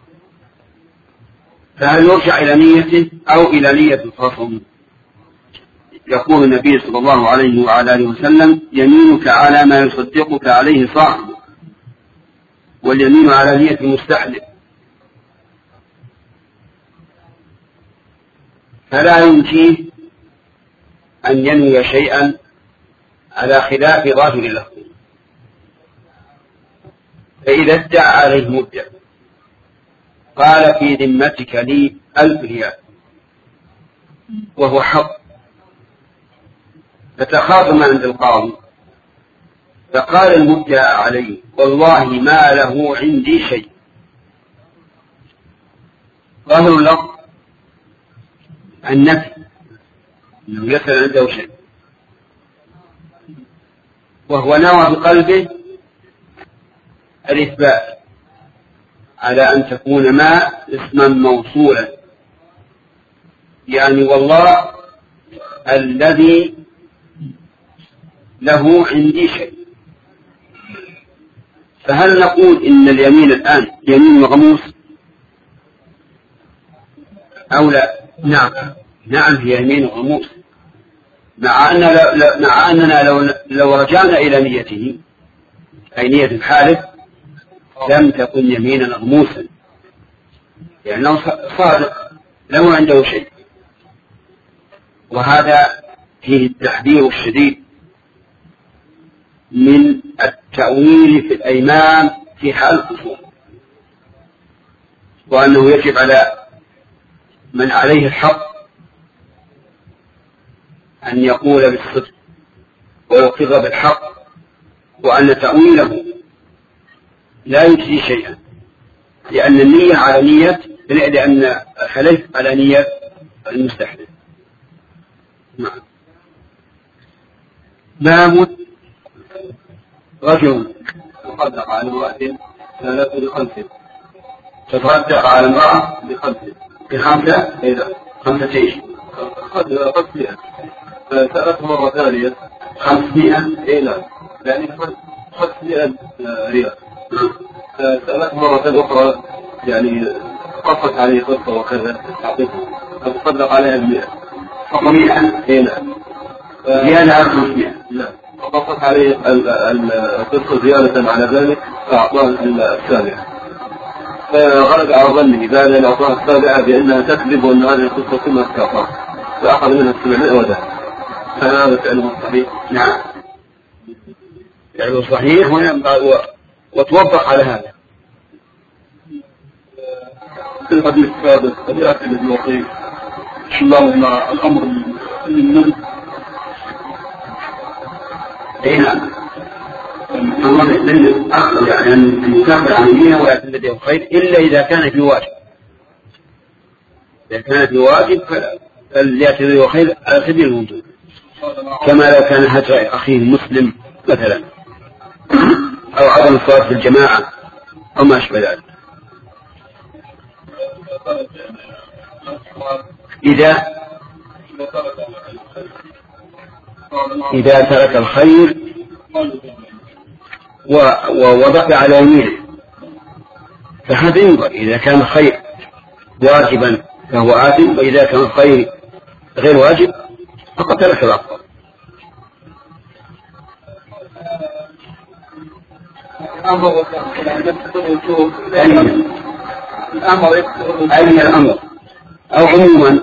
فهل يرجع إلى نيته أو إلى نية الخصم؟ يقول النبي صلى الله عليه وعلى آله وسلم يمينك على ما يصدقك عليه صاحبك، واليمين على نية المستحلف، فلا يمكن أن ينوي شيئا على خلاف ظاهر اللفظ. فإذا ادعى عليه مدعي قال في ذمتك لي ألف ريال وهو حق، فتخاصم عند القاضي فقال المدعى عليه والله ما له عندي شيء، ظاهر اللفظ النفي انه يسأل عنده شيء، وهو نوى بقلبه الإثبات على أن تكون ما اسما موصولا، يعني والله الذي له عندي شيء. فهل نقول إن اليمين الآن يمين مغموس أو لا؟ نعم نعم هي يمين مغموس، مع أن مع أننا لو لو رجعنا إلى نيته أي نية الحالف لم تكن يمينا مغموسا، لأنه صادق له عنده شيء. وهذا فيه التحذير الشديد من التأويل في الأيمان في حال الخصوم، وأنه يجب على من عليه الحق أن يقول بالصدق ويقر بالحق، وأن تأويله لا يجزي شيئا، لأن النية على نية لأن الحلف على نية المستحلف. نعم. باب رجل تصدق على امرأة ثلاثة بخمسة، تصدق على امرأة بخمسة بخمسة إذا خمسة إيش؟ خمسمائة سألت مرة ثانية خمسمائة إيه لا يعني خمسمائة ريال. سألت مرة أخرى يعني قصت عليه قصة وكذا تعطيته فتصدق عليها المئة خمسمائة إيه لا زيادة على خمسمائة لا فقصت عليه القصة زيادة على ذلك فأعطاه السابعة، فغلب على ظنه بعد أن أعطاها السابعة بأنها تكذب وأن هذه القصة كلها استعطاها فأخذ منها السبعمائة وده. فهذا فعله صحيح؟ نعم فعله صحيح وتوفق على هذا. في الحديث السادس قد يأتي بالوقيف اللهم الأمر من اي نعم الأخذ يعني أن يكافر عن دينه ويأتي لديه خير إلا إذا كان في واجب. إذا كان في واجب فليأتي لديه خير على سبيل الوجوب، كما لو كان هجر أخيه المسلم مثلا أو عدم الصلاة في الجماعة أو ما أشبه ذلك. إذا إذا ترك الخير ووضع على يمينه فهذا ينظر، إذا كان الخير واجبا فهو آثم، وإذا كان الخير غير واجب فقد ترك الأفضل. الأمر أين الأمر أو عموما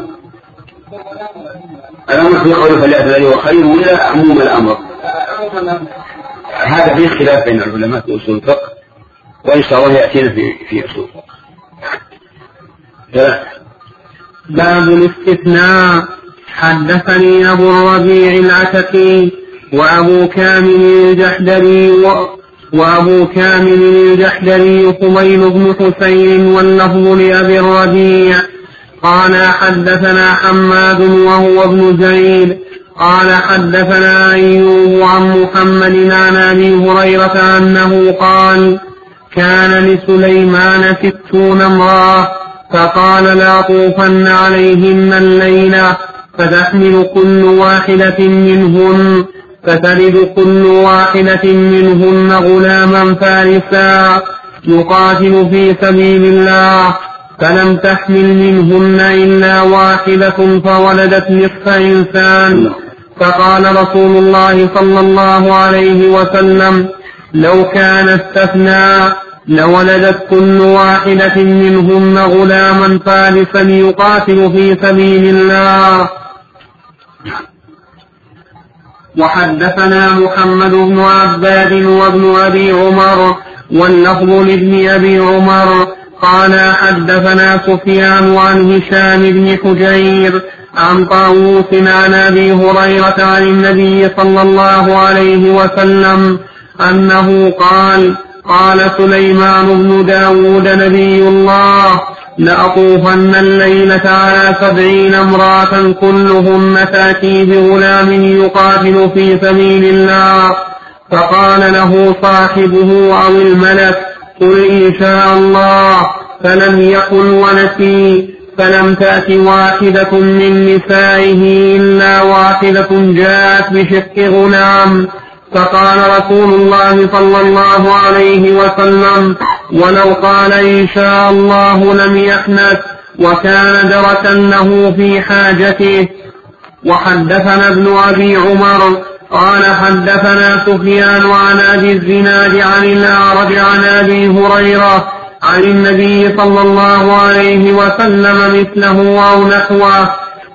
الأمر في قوله فليأت الذي هو خير ولا عموم الأمر؟ هذا فيه خلاف بين العلماء في أصول الفقه، وإن شاء الله يأتينا في في أصول الفقه. باب الاستثناء. حدثني أبو الربيع العتكي وأبو كامل الجحدري و... وأبو كامل الجحدري قبيل بن حسين واللفظ لأبي الربيع قال حدثنا حماد وهو ابن زيد قال حدثنا أيوب عن محمد عن أبي هريرة أنه قال كان لسليمان ستون امرأة فقال لأطوفن عليهن الليلة فتحمل كل واحدة منهن فتلد كل واحدة منهن غلاما فارسا يقاتل في سبيل الله فلم تحمل منهن إلا واحدة فولدت نصف إنسان. فقال رسول الله صلى الله عليه وسلم لو كان استثنى لولدت كل واحدة منهن غلاما فارسا يقاتل في سبيل الله. وحدثنا محمد بن عباد وابن أبي عمر واللفظ لابن أبي عمر قال حدثنا سفيان عن هشام بن حجير عن طاووس عن أبي هريرة عن النبي صلى الله عليه وسلم أنه قال قال سليمان بن داود نبي الله لأطوفن الليلة على سبعين امرأة كلهن تأتي بغلام يقاتل في سبيل الله. فقال له صاحبه أو الملك قل إن شاء الله، فلم يقل ونسي، فلم تأت واحدة من نسائه إلا واحدة جاءت بشق غلام. فقال رسول الله صلى الله عليه وسلم ولو قال إن شاء الله لم يحنث، وكان دركا له في حاجته. وحدثنا ابن أبي عمر قال حدثنا سفيان عن أبي الزناد عن الأعرج عن أبي هريرة عن النبي صلى الله عليه وسلم مثله أو نحوه.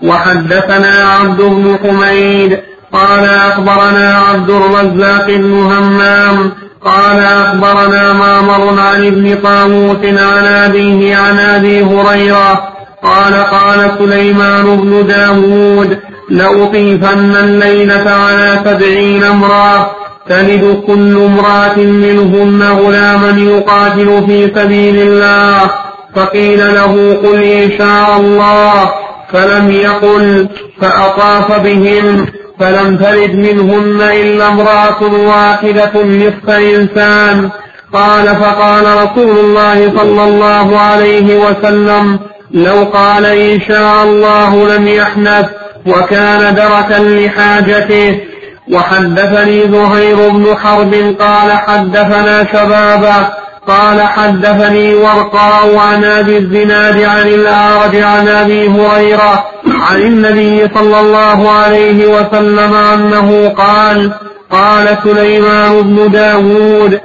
وحدثنا عبد بن حميد قال أخبرنا عبد الرزاق بن همام قال أخبرنا معمر عن ابن طاووس عن أبيه عن أبي هريرة قال قال سليمان بن داود لأطيفن الليلة على سبعين امرأة تلد كل امرأة منهن غلاما يقاتل في سبيل الله. فقيل له قل إن شاء الله، فلم يقل، فأطاف بهم فلم تلد منهن إلا امرأة واحدة نصف إنسان. قال فقال رسول الله صلى الله عليه وسلم لو قال إن شاء الله لم يحنث، وكان دركا لحاجته. وحدثني زهير بن حرب قال حدثنا شبابه قال حدثني ورقاء عن أبي الزناد عن الأعرج عن أبي هريرة عن النبي صلى الله عليه وسلم أنه قال قال سليمان بن داود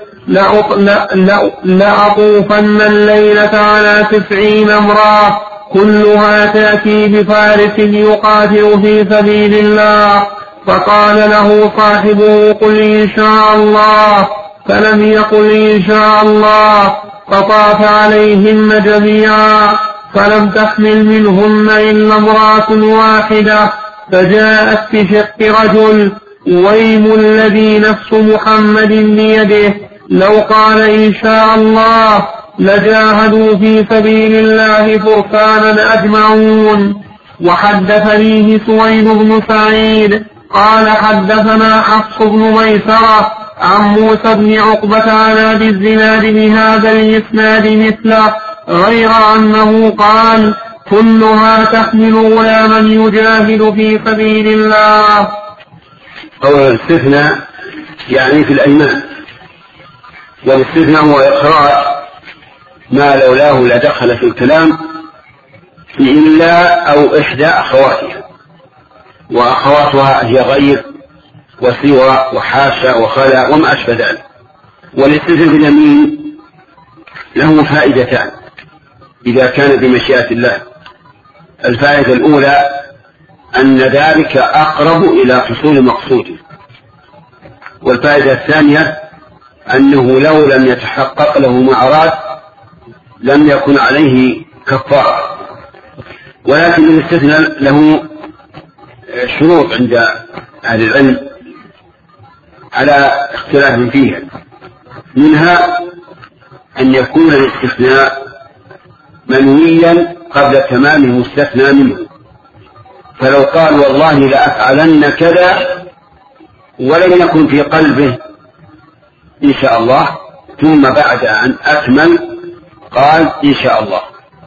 لأطوفن الليلة على تسعين امرأة كلها تأتي بفارس يقاتل في سبيل الله. فقال له صاحبه قل إن شاء الله، فلم يقل إن شاء الله. فطاف عليهن جميعا فلم تحمل منهن إلا امرأة واحدة. فجاءت بشق رجل ويم الذي نفس محمد بيده لو قال إن شاء الله لجاهدوا في سبيل الله فرسانا أجمعون. وحدثنيه سويد بن سعيد قال حدثنا حفص بن ميسرة عن موسى بن عقبة عن أبي الزناد بهذا الإسناد مثله، غير أنه قال كلها تحمل غلاما يجاهد في سبيل الله. قول الاستثناء يعني في الأيمان، والاستثناء هو إخراج ما لولاه لدخل في الكلام إلا أو إحدى أخواتها، وأخواتها هي غير وسوى وحاشا وخلا وما أشبه ذلك. والاستثناء في اليمين له فائدتان إذا كان بمشيئة الله. الفائدة الأولى أن ذلك أقرب إلى حصول مقصوده، والفائدة الثانية أنه لو لم يتحقق له ما أراد لم يكن عليه كفارة. ولكن الاستثناء له شروط عند أهل العلم على اختلاف فيها، منها أن يكون الاستثناء منويا قبل تمام المستثنى منه، فلو قال والله لأفعلن كذا ولم يكن في قلبه إن شاء الله، ثم بعد أن أكمل قال إن شاء الله،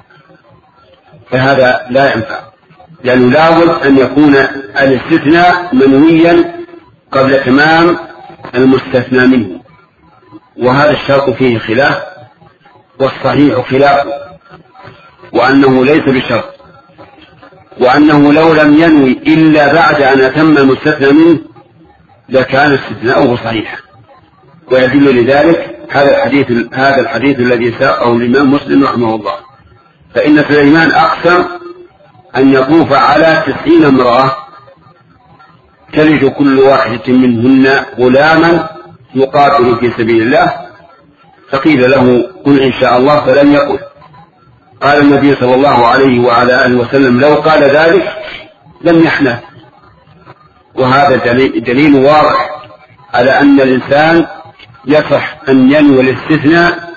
فهذا لا ينفع، لأنه لابد أن يكون الاستثناء منويا قبل تمام المستثنى منه، وهذا الشرط فيه خلاف، والصحيح خلافه، وأنه ليس بشرط، وأنه لو لم ينوي إلا بعد أن أتم المستثنى منه لكان استثناؤه صحيحا. ويدل لذلك هذا الحديث هذا الحديث الذي ساقه الإمام مسلم رحمه الله، فإن سليمان أقسم أن يطوف على تسعين امرأة تلد كل واحدة منهن غلاما يقاتل في سبيل الله، فقيل له قل إن شاء الله فلم يقل. قال النبي صلى الله عليه وعلى آله وسلم لو قال ذلك لم يحنث. وهذا دليل, دليل واضح على أن الإنسان يصح أن ينوي الاستثناء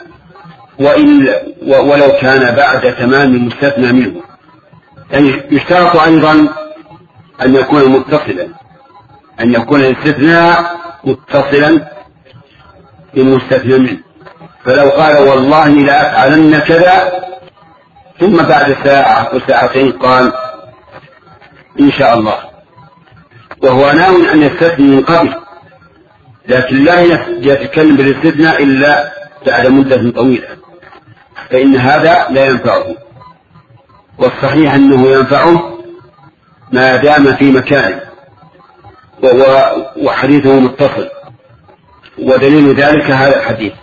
ولو كان بعد تمام المستثنى منه. يعني يشترط أيضا أن يكون متصلا، أن يكون الاستثناء متصلا بالمستثنى منه، فلو قال والله لأفعلن كذا ثم بعد ساعة وساعتين قال إن شاء الله، وهو ناوٍ أن يستثني من قبل، لكن لا يتكلم بالاستثناء إلا بعد مدة طويلة، فإن هذا لا ينفعه. والصحيح أنه ينفعه ما دام في مكانه وحديثه متصل، ودليل ذلك هذا الحديث،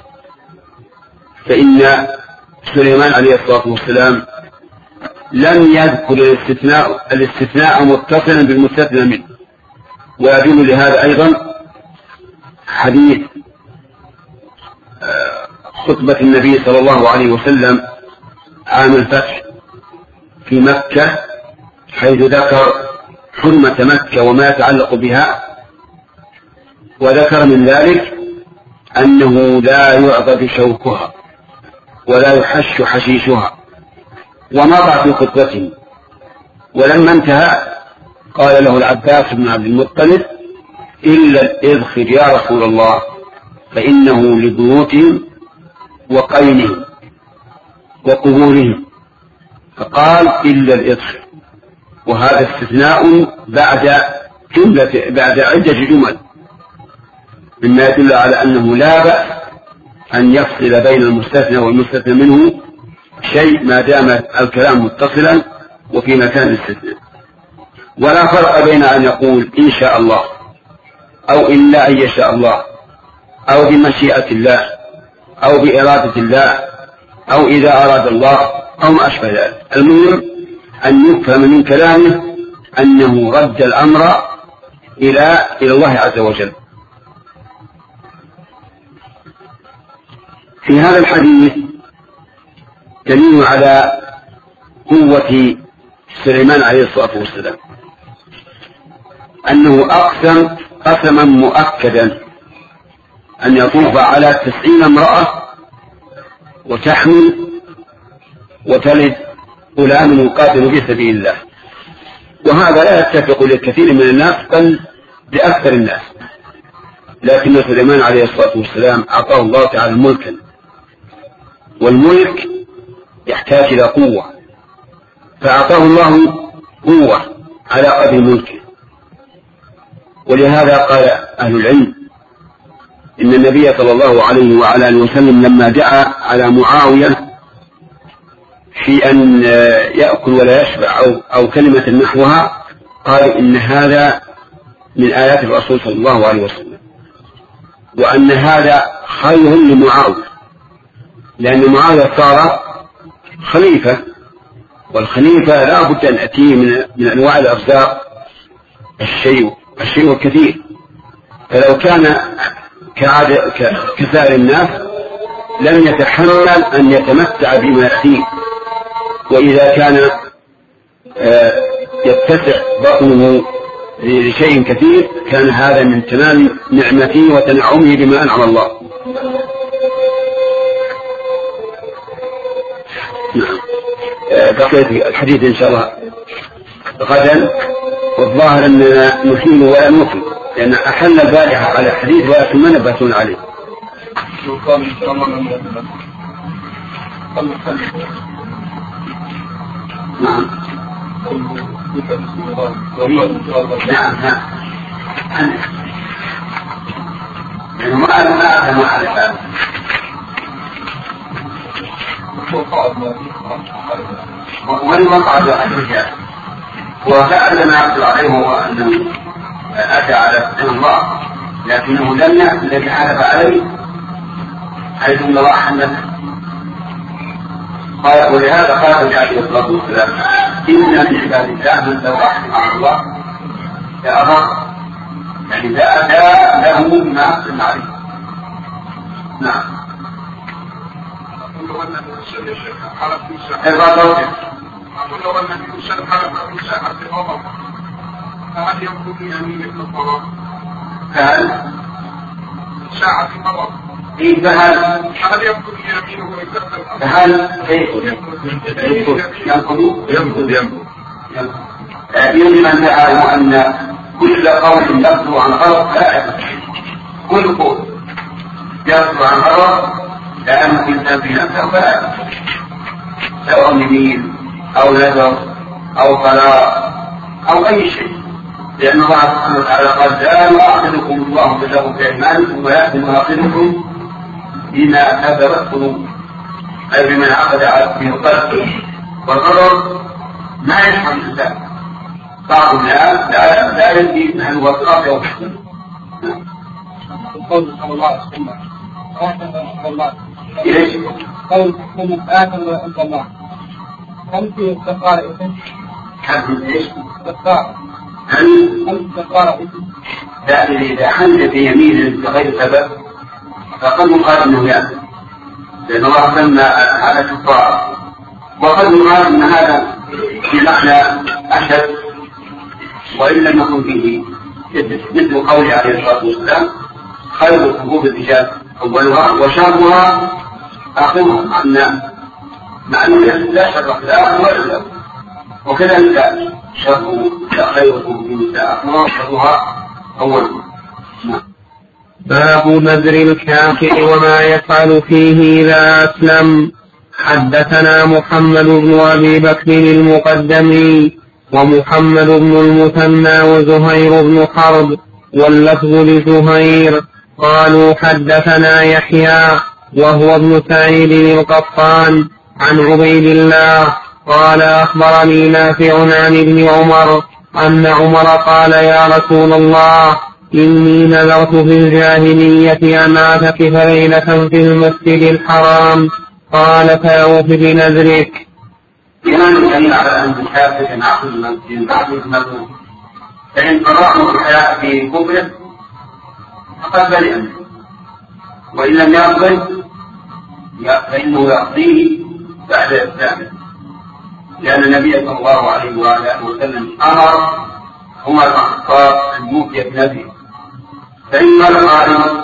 فإن سليمان عليه الصلاة والسلام لم يذكر الاستثناء, الاستثناء متصلا بالمستثنى منه. ويدل لهذا أيضا حديث خطبة النبي صلى الله عليه وسلم عام الفتح في مكة، حيث ذكر حرمة مكة وما يتعلق بها، وذكر من ذلك أنه لا يعضد شوكها ولا يحش حشيشها، ومضى في خطبته. ولما انتهى قال له العباس بن عبد المطلب إلا الإذخر يا رسول الله، فإنه لبيوتهم وقينهم وقبورهم، فقال إلا الإذخر. وهذا استثناء بعد جملة بعد عدة جمل، مما يدل على أنه لا بأس أن يفصل بين المستثنى والمستثنى منه شيء ما دام الكلام متصلا وفي مكان الاستثناء. ولا فرق بين أن يقول إن شاء الله أو إلا أن يشاء الله أو بمشيئة الله أو بإرادة الله أو إذا أراد الله أو ما أشبه ذلك. المهم أن يفهم من كلامه أنه رد الأمر إلى إلى الله عز وجل. في هذا الحديث دليل على قوة سليمان عليه الصلاة والسلام، أنه أقسم قسما مؤكدا أن يطوف على تسعين امرأة وتحمل وتلد غلام يقاتل في سبيل الله. وهذا لا يتفق للكثير من الناس بل لأكثر الناس، لكن سليمان عليه الصلاة والسلام أعطاه الله تعالى ملكا، والملك يحتاج إلى قوة، فأعطاه الله قوة على قدر ملكه. ولهذا قال أهل العلم إن النبي صلى الله عليه وعلى آله وسلم لما دعا على معاوية في أن يأكل ولا يشبع أو, أو كلمة نحوها قال إن هذا من آيات الرسول صلى الله عليه وسلم، وأن هذا خير لمعاوية، لأن معاوية صار خليفة، والخليفة لا بد أن أتيه من, من أنواع الأرزاق الشيء الشيء الكثير. فلو كان كسائر الناس لم يتحمل أن يتمتع بما يأتيه، وإذا كان يتسع بطنه لشيء كثير كان هذا من تمام نعمته وتنعمه بما أنعم الله. نعم. بقية الحديث إن شاء الله غدا، والظاهر أننا نحيل ولا نوفي، لأن أحل البارحة على الحديث ولكن ما نبهتون عليه. نعم نعم نعم يعني ما أعلم ما أعلم ما أعلم ومن مقعد عن الرجال وكأن ما يقدر عليه هو أنه أتى على سبحان الله، لكنه لم يأتي الذي حلف عليه حيث أن الله حمله. قال ولهذا قال عليه الصلاة والسلام إن من عباد الله من لو أحسن على الله لأضر، يعني لا أدى له بما أحسن عليه. نعم. أقول النبي صلى الله عليه وسلم حلف موسى أقول النبي صلى الله عليه وسلم حلف موسى حتى غضب، فهل يمكن يمينه من الطلاق؟ هل ساعة مرض إيه فهل هل يمكن يمينه من كفر؟ فهل كيف ينقض ينقض ينقض يجب أن تعلم أن كل قول يصدر عن غلط لا يصح، كل قول يصدر عن غلط لا يمكن الإنسان في نفسه فلا يصح، سواء يمين أو نذر أو طلاق أو أي شيء، لأن الله سبحانه وتعالى قال لا يؤاخذكم الله باللغو في أيمانكم ولكن يؤاخذكم بما كسبت قلوبكم، أي بمن عقد على في القلب، والغرر ما يشعر الإنسان. بعض الناس لا لا يدري هل هو صراط أو حسن. القول صلى الله عليه وسلم آخر الله إيش؟ قول من آخر عند الله هل في استقارة اسم؟ هل في إيش؟ استقارة هل هل استقارة اسم؟ لا، إذا حمل في يمين بغير سبب فقد يقال أنه يأتي، لأن الله سمى هذا كفارة، وقد يقال أن هذا في معنى أشد وإن لم يكن فيه مثل قوله عليه الصلاة والسلام خير حبوب الرجال أولها وشرها آخرها، مع أن مع أنه لا شر في الآخر ولا الأول، وكذلك شر لا خير حبوب النساء آخرها وشرها أولها. باب نذر الكافر وما يفعل فيه إذا أسلم. حدثنا محمد بن أبي بكر المقدمي ومحمد بن المثنى وزهير بن حرب واللفظ لزهير قالوا حدثنا يحيى وهو ابن سعيد القطان عن عبيد الله قال أخبرني نافع عن ابن عمر أن عمر قال يا رسول الله إني نذرت في الجاهلية أن أعتكف ليلة في المسجد الحرام قال فأوف بنذرك. إيمان الدليل على أن الكافر ينعقد من بعض المذموم، فإن قرأه الحياة في كفره فقد برئ، وإن لم يقبل فإنه يقضيه بعد إسلامه، لأن النبي صلى الله عليه وآله وسلم أمر عمر بن الخطاب أن يوفي بنذره. فإن قال قائل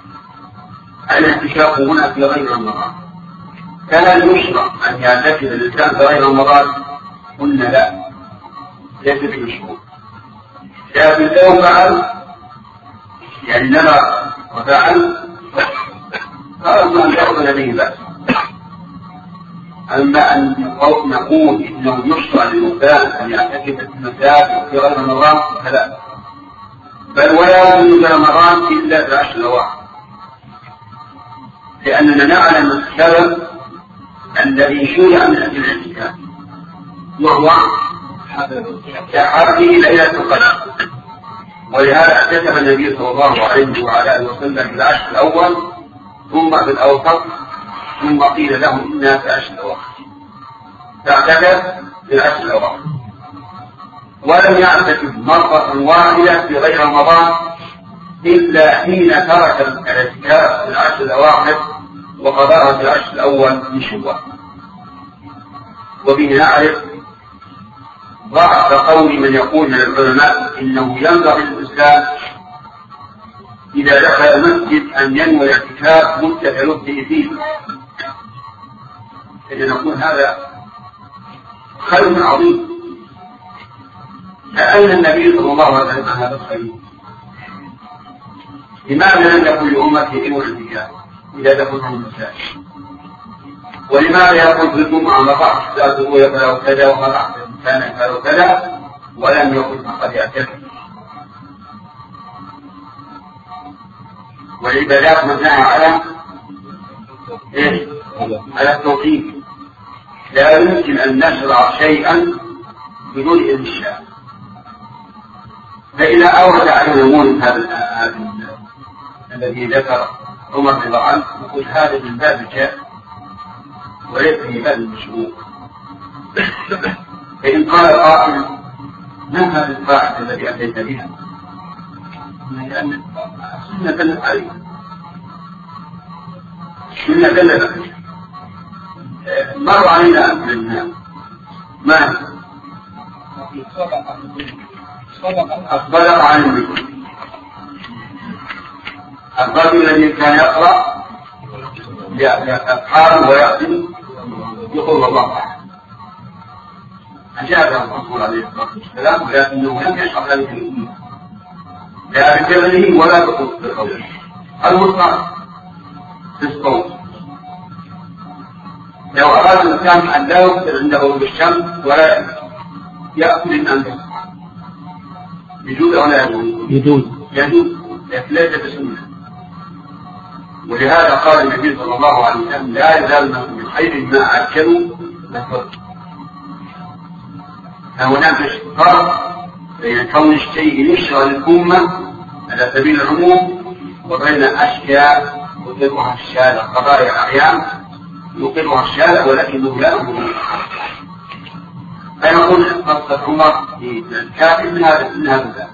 الاعتكاف هنا في غير رمضان فهل يشرع أن يعتكف الإنسان في غير رمضان؟ قلنا لا، ليس بمشروع، لكن لو فعل يعني نرى وفعل فأرجو أن يأخذ به بأس، أما أن نقول إنه يشرع للإنسان أن يعتكف في المساجد في غير رمضان فلا، بل ولا يجوز رمضان إلا بعشر الأواخر، لأننا نعلم السبب الذي شرع من أجل الاعتكاف وهو تحري ليلة القدر، ولهذا اعتكف النبي صلى الله عليه وعلى آله وسلم في العشر الأول ثم في الأوسط ثم قيل له إنها في العشر الأواخر، فاعتكف في العشر الأواخر ولم يعتكف مرة واحدة في غير رمضان إلا حين ترك الاعتكاف في العشر الأواخر وقضاها في العشر الأول من شوال. وبه نعرف ضعف قول من يقول من العلماء إنه ينبغي للإنسان إذا دخل المسجد أن ينوي الاعتكاف مدة يبدأ فيه، إذا نقول هذا خير عظيم. فأين النبي صلى الله عليه وسلم هذا الخير؟ لماذا لم يقل لأمته إنوا الاعتكاف إذا دخلهم المساجد؟ ولماذا يقول في الجمعة مطعت لا تقول كذا وكذا ومطعت كان كذا وكذا ولم يقل فقد اعتكف؟ والعبادات مبناها على إيه؟ على التوقيف، لا يمكن أن نشرع شيئا بدون إذن الشارع. فإذا أورد علينا مولد هذا الذي ذكر عمر بن الله عنه يقول هذا من باب الجاء وليس من باب المشروع. فإن قال قائل ما هذا الفاعل الذي أتيت بها؟ لأن السنة دلت عليها، السنة دلت عليها. مر علينا منها ما الصدق عن النبي، الرجل الذي كان يقرأ لأصحابه ويأتي يقول الله أحد، أجاب الرسول عليه الصلاة والسلام ولكنه لم يشرح ذلك الأمة لا بفعله ولا بقوله المطلق في الصوت. لو أراد الإنسان أن لا يفطر عنده بالشمس ولا يأكل الأنفس يجوز أو لا يجوز؟ يجوز يجوز ليس بسنة. ولهذا قال النبي صلى الله عليه وسلم لا يزال من خير ما أكلوا للفطر. فهناك فرق بين كون الشيء يشرع للأمة على سبيل العموم وبين أشياء يقرها الشارع، قضايا الأعيان يقرها الشارع ولكنه لا يقرها. فنقول قصة عمر في الكافر من هذا من هذا.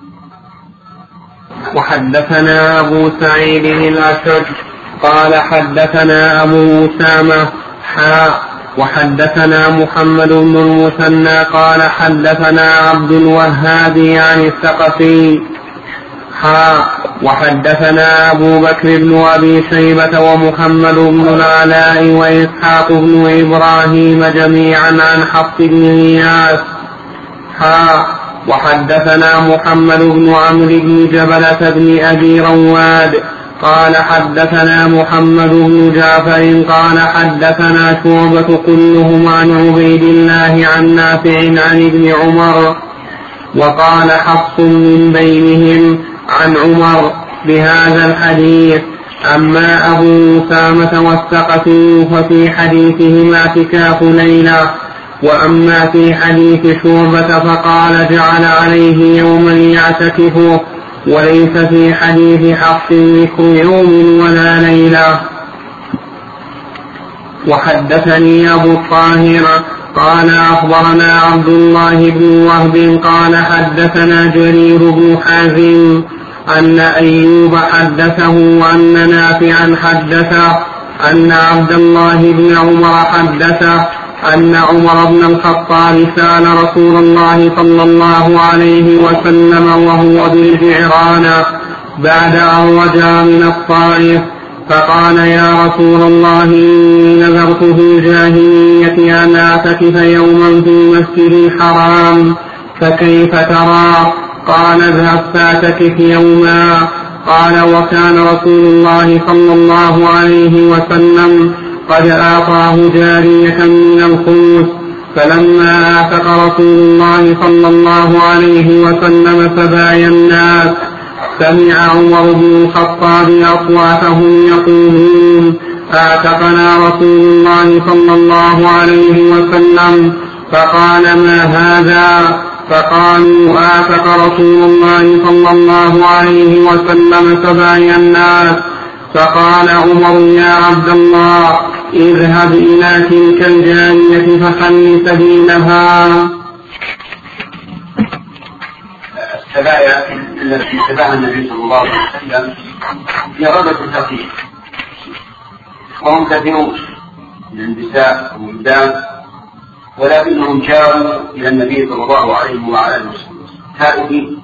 وحدثنا أبو سعيد الأشج قال حدثنا أبو أسامة حاء وحدثنا محمد بن المثنى قال حدثنا عبد الوهاب عن الثقفي حاء وحدثنا أبو بكر بن أبي شيبة ومحمد بن العلاء وإسحاق بن إبراهيم جميعا عن حفص بن غياث حاء وحدثنا محمد بن عمرو بن جبلة بن أبي رواد قال حدثنا محمد بن جعفر قال حدثنا شعبة كلهم عن عبيد الله عن نافع عن ابن عمر وقال حفص من بينهم عن عمر بهذا الحديث. أما أبو أسامة والثقفي ففي حديثهما اعتكاف ليلة، وأما في حديث شعبة فقال جعل عليه يوما يعتكفه، وليس في حديث حفص ذكر يوم ولا ليلة. وحدثني أبو الطاهر قال أخبرنا عبد الله بن وهب قال حدثنا جرير بن حازم أن أيوب حدثه أن نافعا حدثه أن عبد الله بن عمر حدثه أن عمر بن الخطاب سأل رسول الله صلى الله عليه وسلم وهو بالجعران بعد أن رجع من الطائف فقال يا رسول الله إني نذرت في الجاهلية أن أعتكف يوما في المسجد الحرام فكيف ترى؟ قال اذهب فاعتكف يوما. قال وكان رسول الله صلى الله عليه وسلم قد أعطاه جارية من الخمس. فلما آفق رسول الله صلى الله عليه وسلم سبايا الناس سمع عمر بن الخطاب أصواتهم يقولون أعتقنا رسول الله صلى الله عليه وسلم. فقال ما هذا؟ فقالوا أعتق رسول الله صلى الله عليه وسلم سبايا الناس. فقال عمر يا عبد الله اذهب إلى تلك الجارية فخل سبيلها. السبايا التي اتبعها النبي صلى الله عليه وسلم هي رغبة الفقير، وهم كثيرون من النساء والولدان، ولكنهم جاءوا إلى النبي صلى الله عليه وعلى آله وسلم تائبين.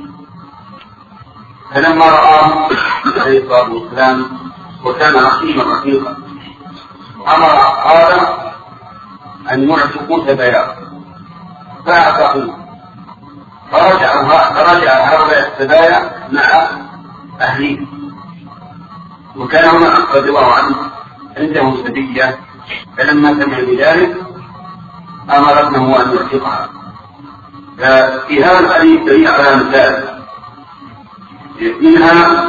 فلما رآهم عليه الصلاة والسلام وكان عقيما رقيقا أمر هذا أن يعتقوا سبايا فاعتقوا، فرجع هؤلاء السبايا مع أهلهم. وكان عمر رضي الله عنه عنده سبية، فلما سمع بذلك أمر ابنه أن يعتقها. ففي هذا الحديث دليل على مثال منها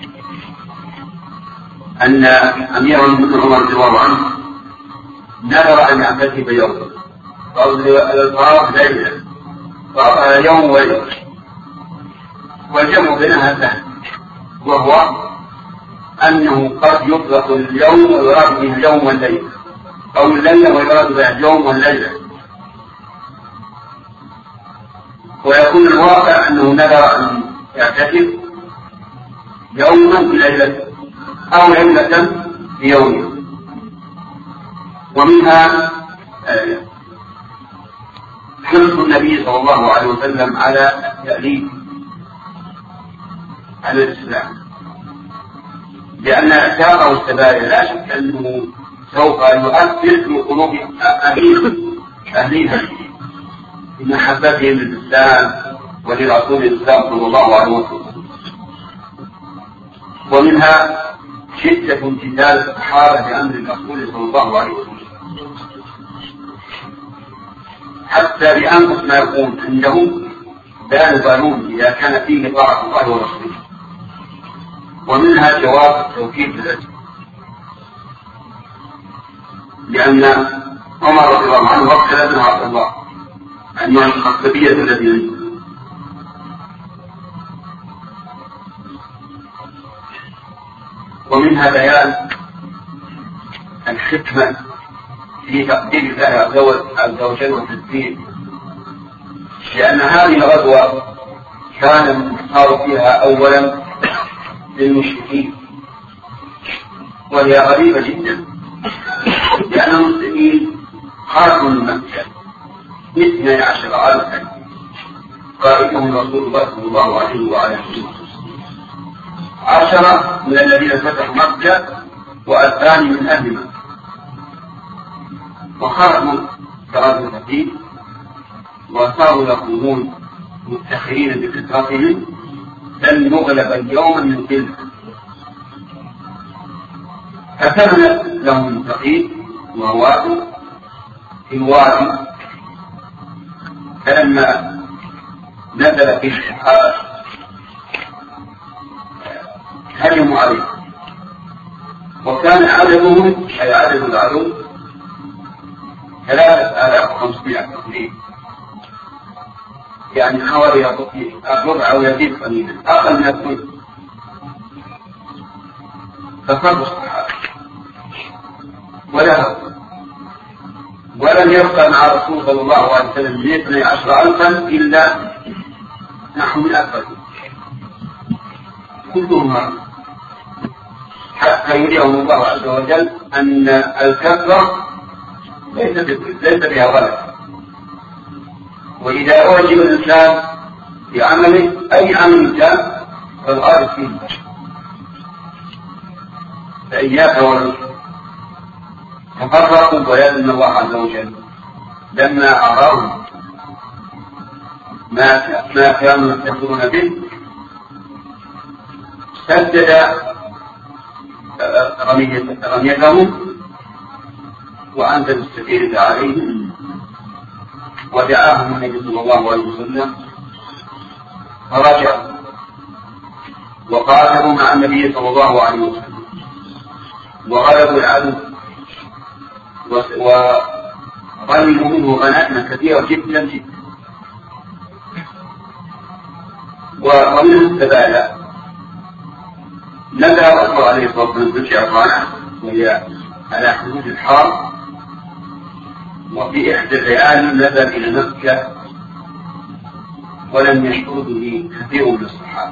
أن أمير المؤمنين عمر رضي الله عنه نذر أن يعتكف يوما، فأرسل الفراغ ليلة، فأرسل يوم وليلة، والجمع بينها سهل، وهو أنه قد يطلق اليوم ويراد به اليوم والليلة، أو الليلة ويراد به اليوم والليلة، ويكون الواقع أنه نذر أن يعتكف يوما بليلة أو ليلة بيوم. ومنها حرص النبي صلى الله عليه وسلم على التأليف على الإسلام، لأن اعتاقه السبايا لا شك أنه سوف يؤثر في قلوب أهلها بمحبتهم للإسلام ولرسول الإسلام صلى الله عليه وسلم. ومنها شدة امتثال الصحابة لأمر الرسول صلى الله عليه وسلم، حتى بأنفس ما يكون عندهم لا يبالون إذا كان فيه طاعة الله ورسوله. ومنها جواز التوكيد بالأجر، لأن عمر رضي الله عنه وكل ابن عبد الله أن يعتق الصبية الذي عنده. ومنها بيان الحكمة في تقدير الله عز وجل والتدبير، لأن هذه الغزوة كان الانتصار فيها أولا للمشركين، وهي غريبة جدا، لأن المسلمين خرجوا من مكة اثني عشر ألفا قائدهم رسول الله صلى الله عليه وعلى آله وسلم، عشرة من الذين فتحوا مكة وألفان من أهل مكة، وخرجوا كرجل كثير وصاروا يقومون مفتخرين بكثرتهم لن نغلب اليوم من تلك، فكان لهم تقييد وواد في الوادي. فلما نزل في الصحابة هجموا عليه، وكان عددهم أي عدد العدو ثلاثة آلاف وخمسمائة تقريبا، يعني حوالي الربع أو يزيد قليلا أقل من الثلث. ففروا الصحابة ولا ولم يبقى مع الرسول صلى الله عليه وسلم من اثني عشر ألفا إلا نحو من ألف، كلهم مرض، حتى يريهم الله عز وجل أن الكثرة ليس بها غلط. وإذا أعجب الإنسان بعمله أي عمل كان فالغالب فيه، فإياك والرشد. تفرقوا ويأذن الله عز وجل لما أراه ما ما كانوا يفتخرون به سدد رميتهم وأنزل السكينة عليهم ودعاهم النبي صلى الله عليه وسلم فرجعوا وقاتلوا مع النبي صلى الله عليه وسلم وغلبوا العدو وغنموا منه غنائم كثيرة جدا جدا. ومن السبالة نزل الرسول عليه الصلاة والسلام في الشعرانة وهي على حدود الحرب، وفي إحدى الليالي نزل إلى مكة ولم يشعر به كثير من الصحابة،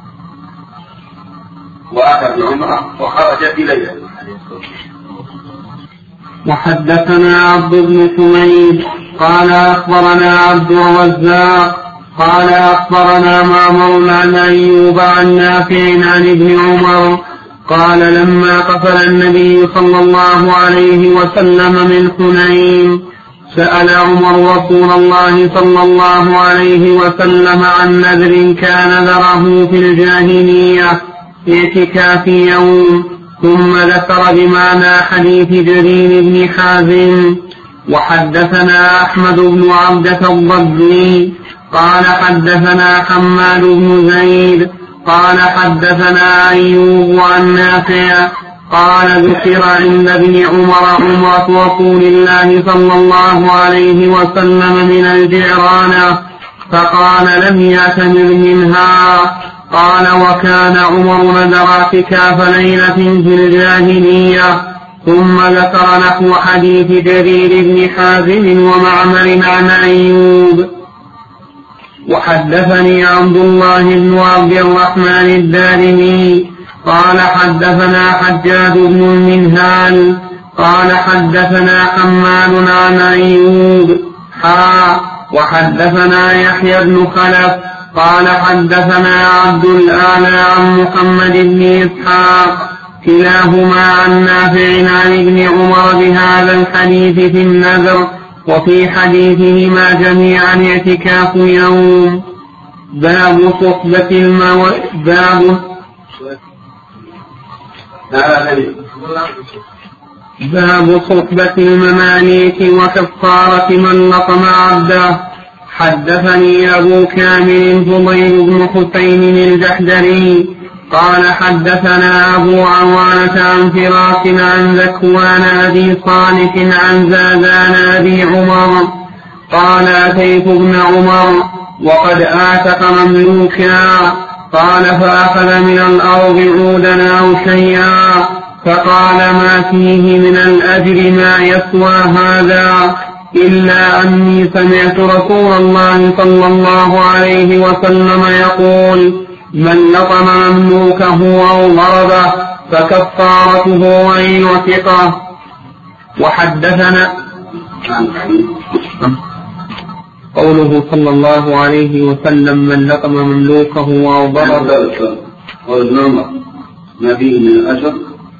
وأتى بعمرة وخرج في ليلة. وحدثنا عبد بن حميد قال أخبرنا عبد الرزاق قال أخبرنا معمر عن أيوب عن نافع عن ابن عمر قال لما قفل النبي صلى الله عليه وسلم من حنين سأل عمر رسول الله صلى الله عليه وسلم عن نذر كان ذره في الجاهلية اعتكاف يوم، ثم ذكر بمعنى حديث جرير بن حازم. وحدثنا أحمد بن عبدة الضبي قال حدثنا حماد بن زيد قال حدثنا أيوب عن نافع قال ذكر عند ابن عمر عمرة رسول الله صلى الله عليه وسلم من الجعرانة فقال لم يعتمر منها. قال وكان عمر نذر اعتكاف ليلة في الجاهلية، ثم ذكر نحو حديث جرير بن حازم ومعمر عن أيوب. وحدثني عبد الله بن عبد الرحمن الدارمي قال حدثنا حجاج بن المنهال قال حدثنا حماد عن أيوب حا وحدثنا يحيى بن خلف قال حدثنا عبد الأعلى عن محمد بن إسحاق كلاهما عن نافع عن ابن عمر بهذا الحديث في النذر، وفي حديثهما جميعا اعتكاف يوم. باب صحبة المو... باب باب صحبة المماليك وكفارة من لطم عبده. حدثني أبو كامل فضيل بن حسين الجحدري قال حدثنا أبو عوانة عن فراس عن ذكوان أبي صالح عن زادان أبي عمر قال أتيت ابن عمر وقد آتق مملوكا قال فأخذ من الأرض عودا أو شيئا فقال ما فيه من الأجر ما يسوى هذا إلا أني سمعت رسول الله صلى الله عليه وسلم يقول من لطم مملوكه أو ضربه فكفارته أن يعتقه. وحدثنا قوله صلى الله عليه وسلم من لطم مملوكه أو ضربه ما فيه من الأجر.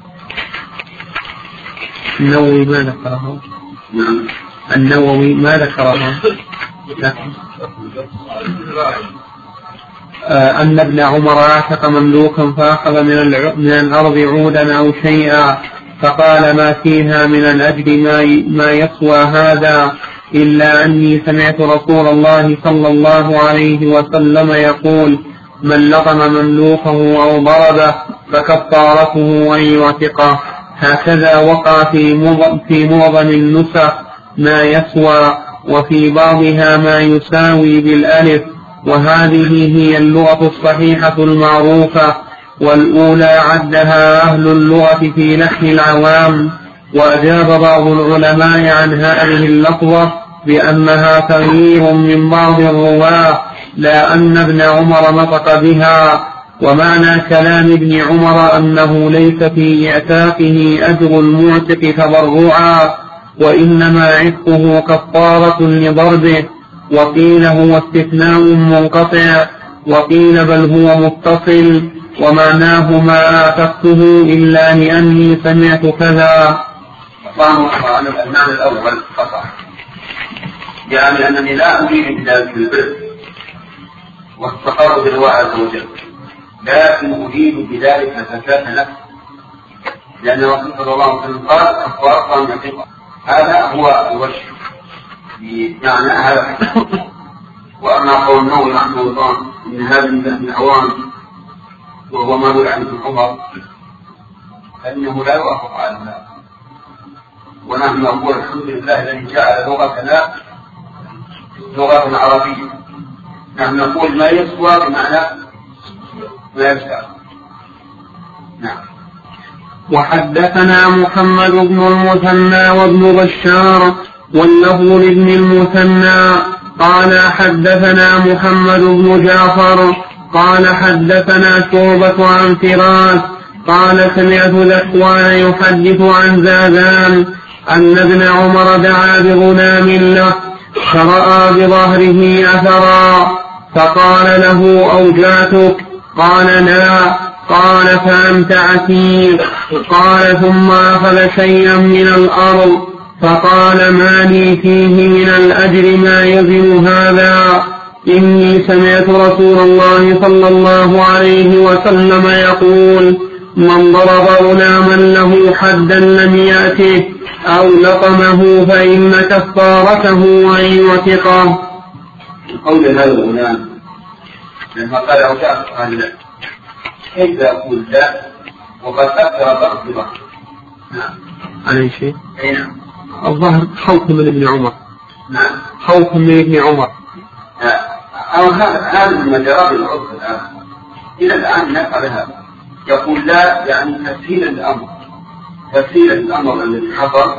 النووي ما ذكره. نعم النووي ما ذكرها، آه أن ابن عمر اعتق مملوكا فأخذ من, من الأرض عودا أو شيئا فقال ما فيها من الأجر ما, ما يسوى هذا إلا أني سمعت رسول الله صلى الله عليه وسلم يقول من لطم مملوكه أو ضربه فكفارته أن يعتقه. هكذا وقع في معظم النسخ ما يسوى، وفي بعضها ما يساوي بالألف، وهذه هي اللغة الصحيحة المعروفة، والأولى عدها أهل اللغة في نحو العوام. وأجاب بعض العلماء عن هذه اللفظة بأنها تغيير من بعض الرواة لا أن ابن عمر نطق بها. ومعنى كلام ابن عمر أنه ليس في إعتاقه أجر المعتق تبرعا، وإنما عتقه كفارة لضربه. وقيل هو استثناء منقطع، وقيل بل هو متصل، ومعناه ما آتقته إلا لأني سمعت كذا. المعنى الأول قطع، يعني أنني لا أريد بذلك البر والتقرب لله عز وجل، لكن أريد بذلك زكاة نفسي، لأن الرسول صلى الله عليه وسلم قال كفارة عن عتق. هذا هو الوجه بمعنى هذا. وأما قول النووي رحمه الله من هذا من العوام وهو ما يقول عنه عمر فإنه لا يوافق على هذا. ونحن نقول الحمد لله الذي جعل لغتنا لغة عربية. نحن نقول ما يسوى بمعنى ما يسوى. نعم. وحدثنا محمد بن المثنى وابن بشار واللفظ لابن المثنى قال حدثنا محمد بن جعفر قال حدثنا شعبة عن فراس قال سمعت ذكوان يحدث عن زادان أن ابن عمر دعا بغلام له فرأى بظهره أثرا فقال له أوجعتك؟ قال لا. قال فأنت عتيق. قال ثم أخذ شيئا من الأرض فقال ما لي فيه من الأجر ما يزن هذا إني سمعت رسول الله صلى الله عليه وسلم يقول من ضرب غلاما له حدا لم يأته أو لطمه فإن كفارته أن يعتقه. قول هذا الغلام لما قال أوجعت قال لا كيف أقول لا وقد أكثر ضغط ضغط. نعم. عليه شيء؟ أي نعم. الظاهر خوف من ابن عمر. نعم. خوف من ابن عمر. أو هذا من مجرات العرف الآن. إلى الآن نفعل هذا. يقول لا يعني تسهيل الأمر. تسهيل الأمر الذي حصل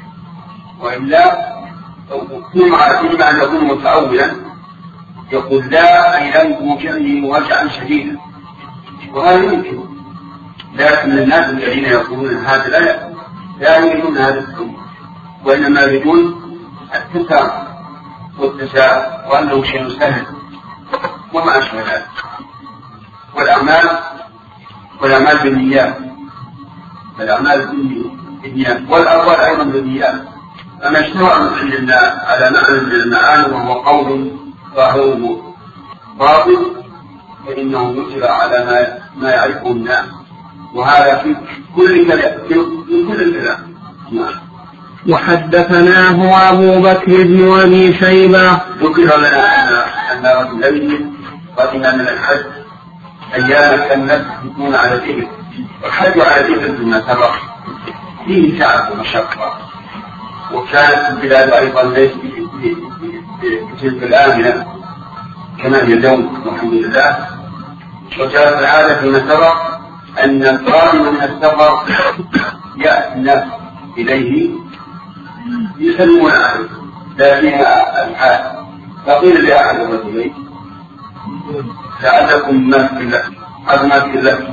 وإلا ثم على أن يكون متأولا يقول لا أي لم يوجعني وجعا شديدا وهذا يمكن. لكن الناس الذين يقولون هذا لا لا يريدون هذا الأمر وإنما يريدون التسامح والتساهل وأنه شيء سهل وما أشبه ذلك. والأعمال والأعمال بالنيات والأعمال بالنيات والأقوال أيضا بالنيات. فما اشتهر من عند الله على معنى من المعاني وهو قول ظاهره باطل فإنه يسرع على ما ما يعرفه الناس وهذا في كل كلام في كل الكلام. وحدثناه أبو بكر بن أبي شيبة ذكر لنا أن رجلين قدما من الحج أيام كانت تكون على الإبل والحج على الإبل بما سبق فيه تعب ومشقة وكانت البلاد أيضا ليس بتلك الآمنة كما هي اليوم والحمد لله. وجاءت العادة فيما سبق أن القادم من السفر يأتي الناس إليه يسلمون عليه لا فيها الحال. فقيل لأحد الرجلين لعلكم ما في الله هذا ما في الله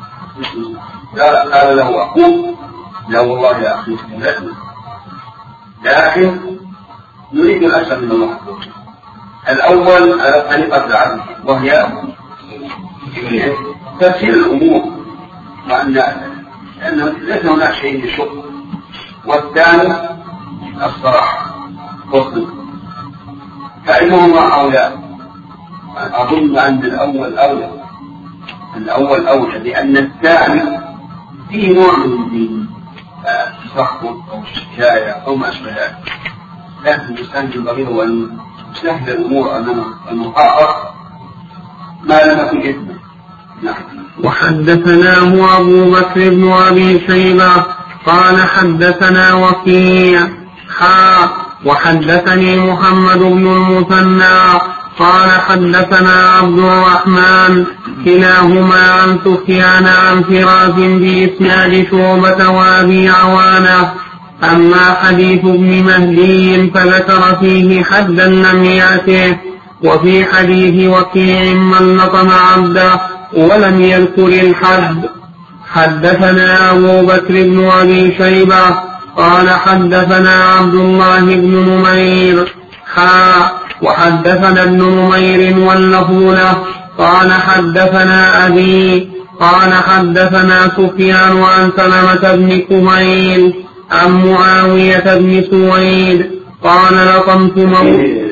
قال له أقول لا والله يا أخي استهلكنا لكن نريد الأسر من الله. الأول على طريقة العدل وهي تفسير الأمور وأن لأنه ليس هناك شيء يشق. والثاني الصراحة والصدق فإنهما أولى. أظن أن الأول أولى الأول أولى لأن الثاني فيه نوع من التسخط أو الشكاية أو ما أشبه ذلك. لكن الإنسان ينبغي له أن يسهل الأمور أمام المخاطر ما لم يكن إثما. نعم. وحدثناه أبو بكر بن أبي شيبة قال حدثنا وكيع حا وحدثني محمد بن المثنى قال حدثنا عبد الرحمن كلاهما عن سفيان عن فراس بإسناد شعبة وأبي عوانة. أما حديث ابن مهدي فذكر فيه حدا لم يأته وفي حديث وكيع من لطم عبده ولم يذكر الحد. حدثنا أبو بكر بن أبي شيبة قال حدثنا عبد الله بن نمير حا وحدثنا ابن نمير واللفظ له قال حدثنا أبي قال حدثنا سفيان عن سلمة بن كميل عن معاوية بن سويد قال لطمت مولى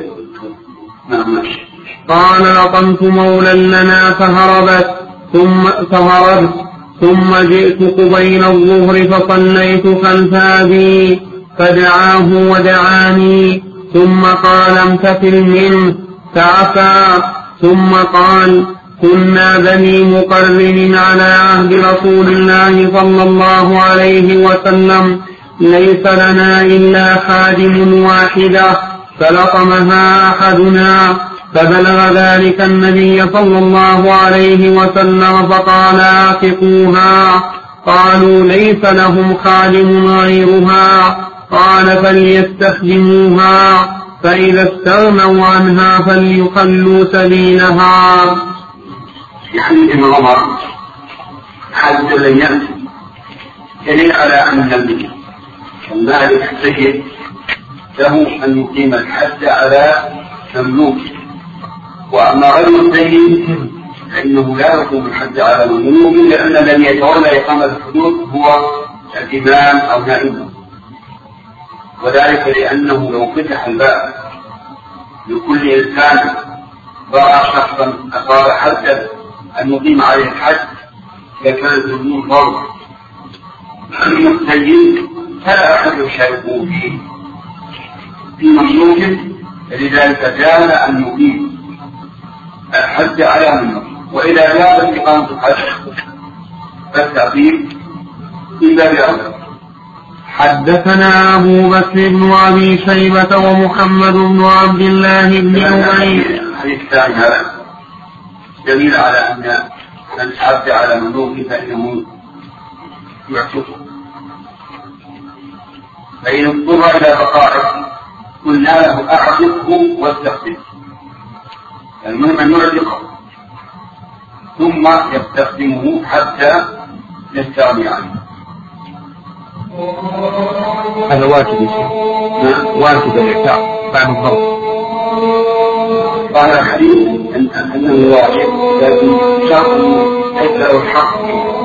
قال لطمت مولى لنا فهربت ثم فهربت ثم جئت قبيل الظهر فصليت خلف أبي فدعاه ودعاني ثم قال امتثل منه فعفا ثم قال كنا بني مقرن على عهد رسول الله صلى الله عليه وسلم ليس لنا إلا خادم واحدة فلطمها أحدنا فبلغ ذلك النبي صلى الله عليه وسلم فقال آتقوها قالوا ليس لهم خادم غيرها قال فليستخدموها فإذا استغنوا عنها فليخلوا سبيلها. يعني ابن عمر حد لم يأتي دليل على أن المالك السيد له أن يقيم الحد على مملوك، وأما غير السيد فإنه لا يقيم الحد على مملوك لأن الذي يتولى إقامة الحدود هو الإمام أو نائبه، وذلك لأنه لو فتح الباب لكل إنسان رأى شخصا أصاب حدا أن يقيم عليه الحد لكان الجمهور فرض. أما السيد فلا أحد يشاركه فيه في مملوكه، لذلك جاز أن يقيم الحد على مملوك، وإذا جاز إقامة الحد فالتعقيب في باب أولى. حدثنا أبو بكر بن أبي شيبة ومحمد بن عبد الله بن نمير. الحديث الثاني هذا دليل على أن من حد على مملوك فإنه يعتقه، فإن اضطر إلى بقائه قلنا له أعتقه واستخدمه، المهم أن يعتقه ثم يستخدمه حتى يستغني عنه. هذا واجب واجب الإعتاق بعد الضرب. قال الحديث أنه واجب لكن شرط ليس له الحق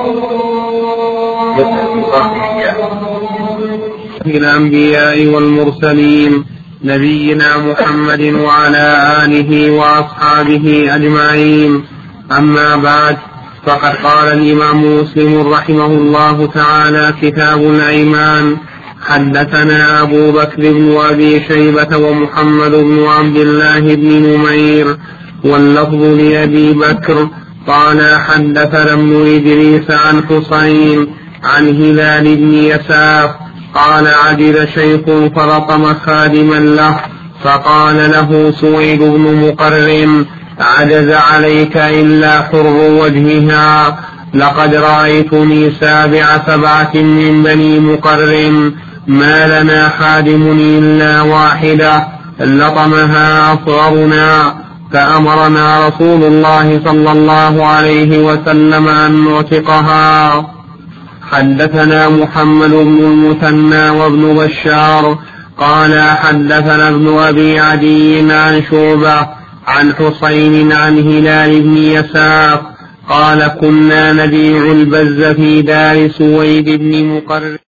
في الأنبياء والمرسلين نبينا محمد وعلى آله وأصحابه أجمعين. أما بعد، فقد قال الإمام مسلم رحمه الله تعالى كتاب الأيمان: حدثنا أبو بكر بن أبي شيبة ومحمد بن عبد الله بن نمير، واللفظ لأبي بكر قال حدثنا ابن إدريس عن حسين عن هلال بن يساف قال عجز شيخ فلطم خادما له فقال له سويد بن مقرن: عجز عليك إلا حر وجهها، لقد رأيتني سابع سبعة من بني مقرن ما لنا خادم إلا واحدة لطمها أصغرنا، فأمرنا رسول الله صلى الله عليه وسلم أن نعتقها. حدثنا محمد بن المثنى وابن بشار قال حدثنا ابن أبي عدي عن شعبة عن حسين عن هلال بن يساف قال كنا نبيع البز في دار سويد بن مقرن.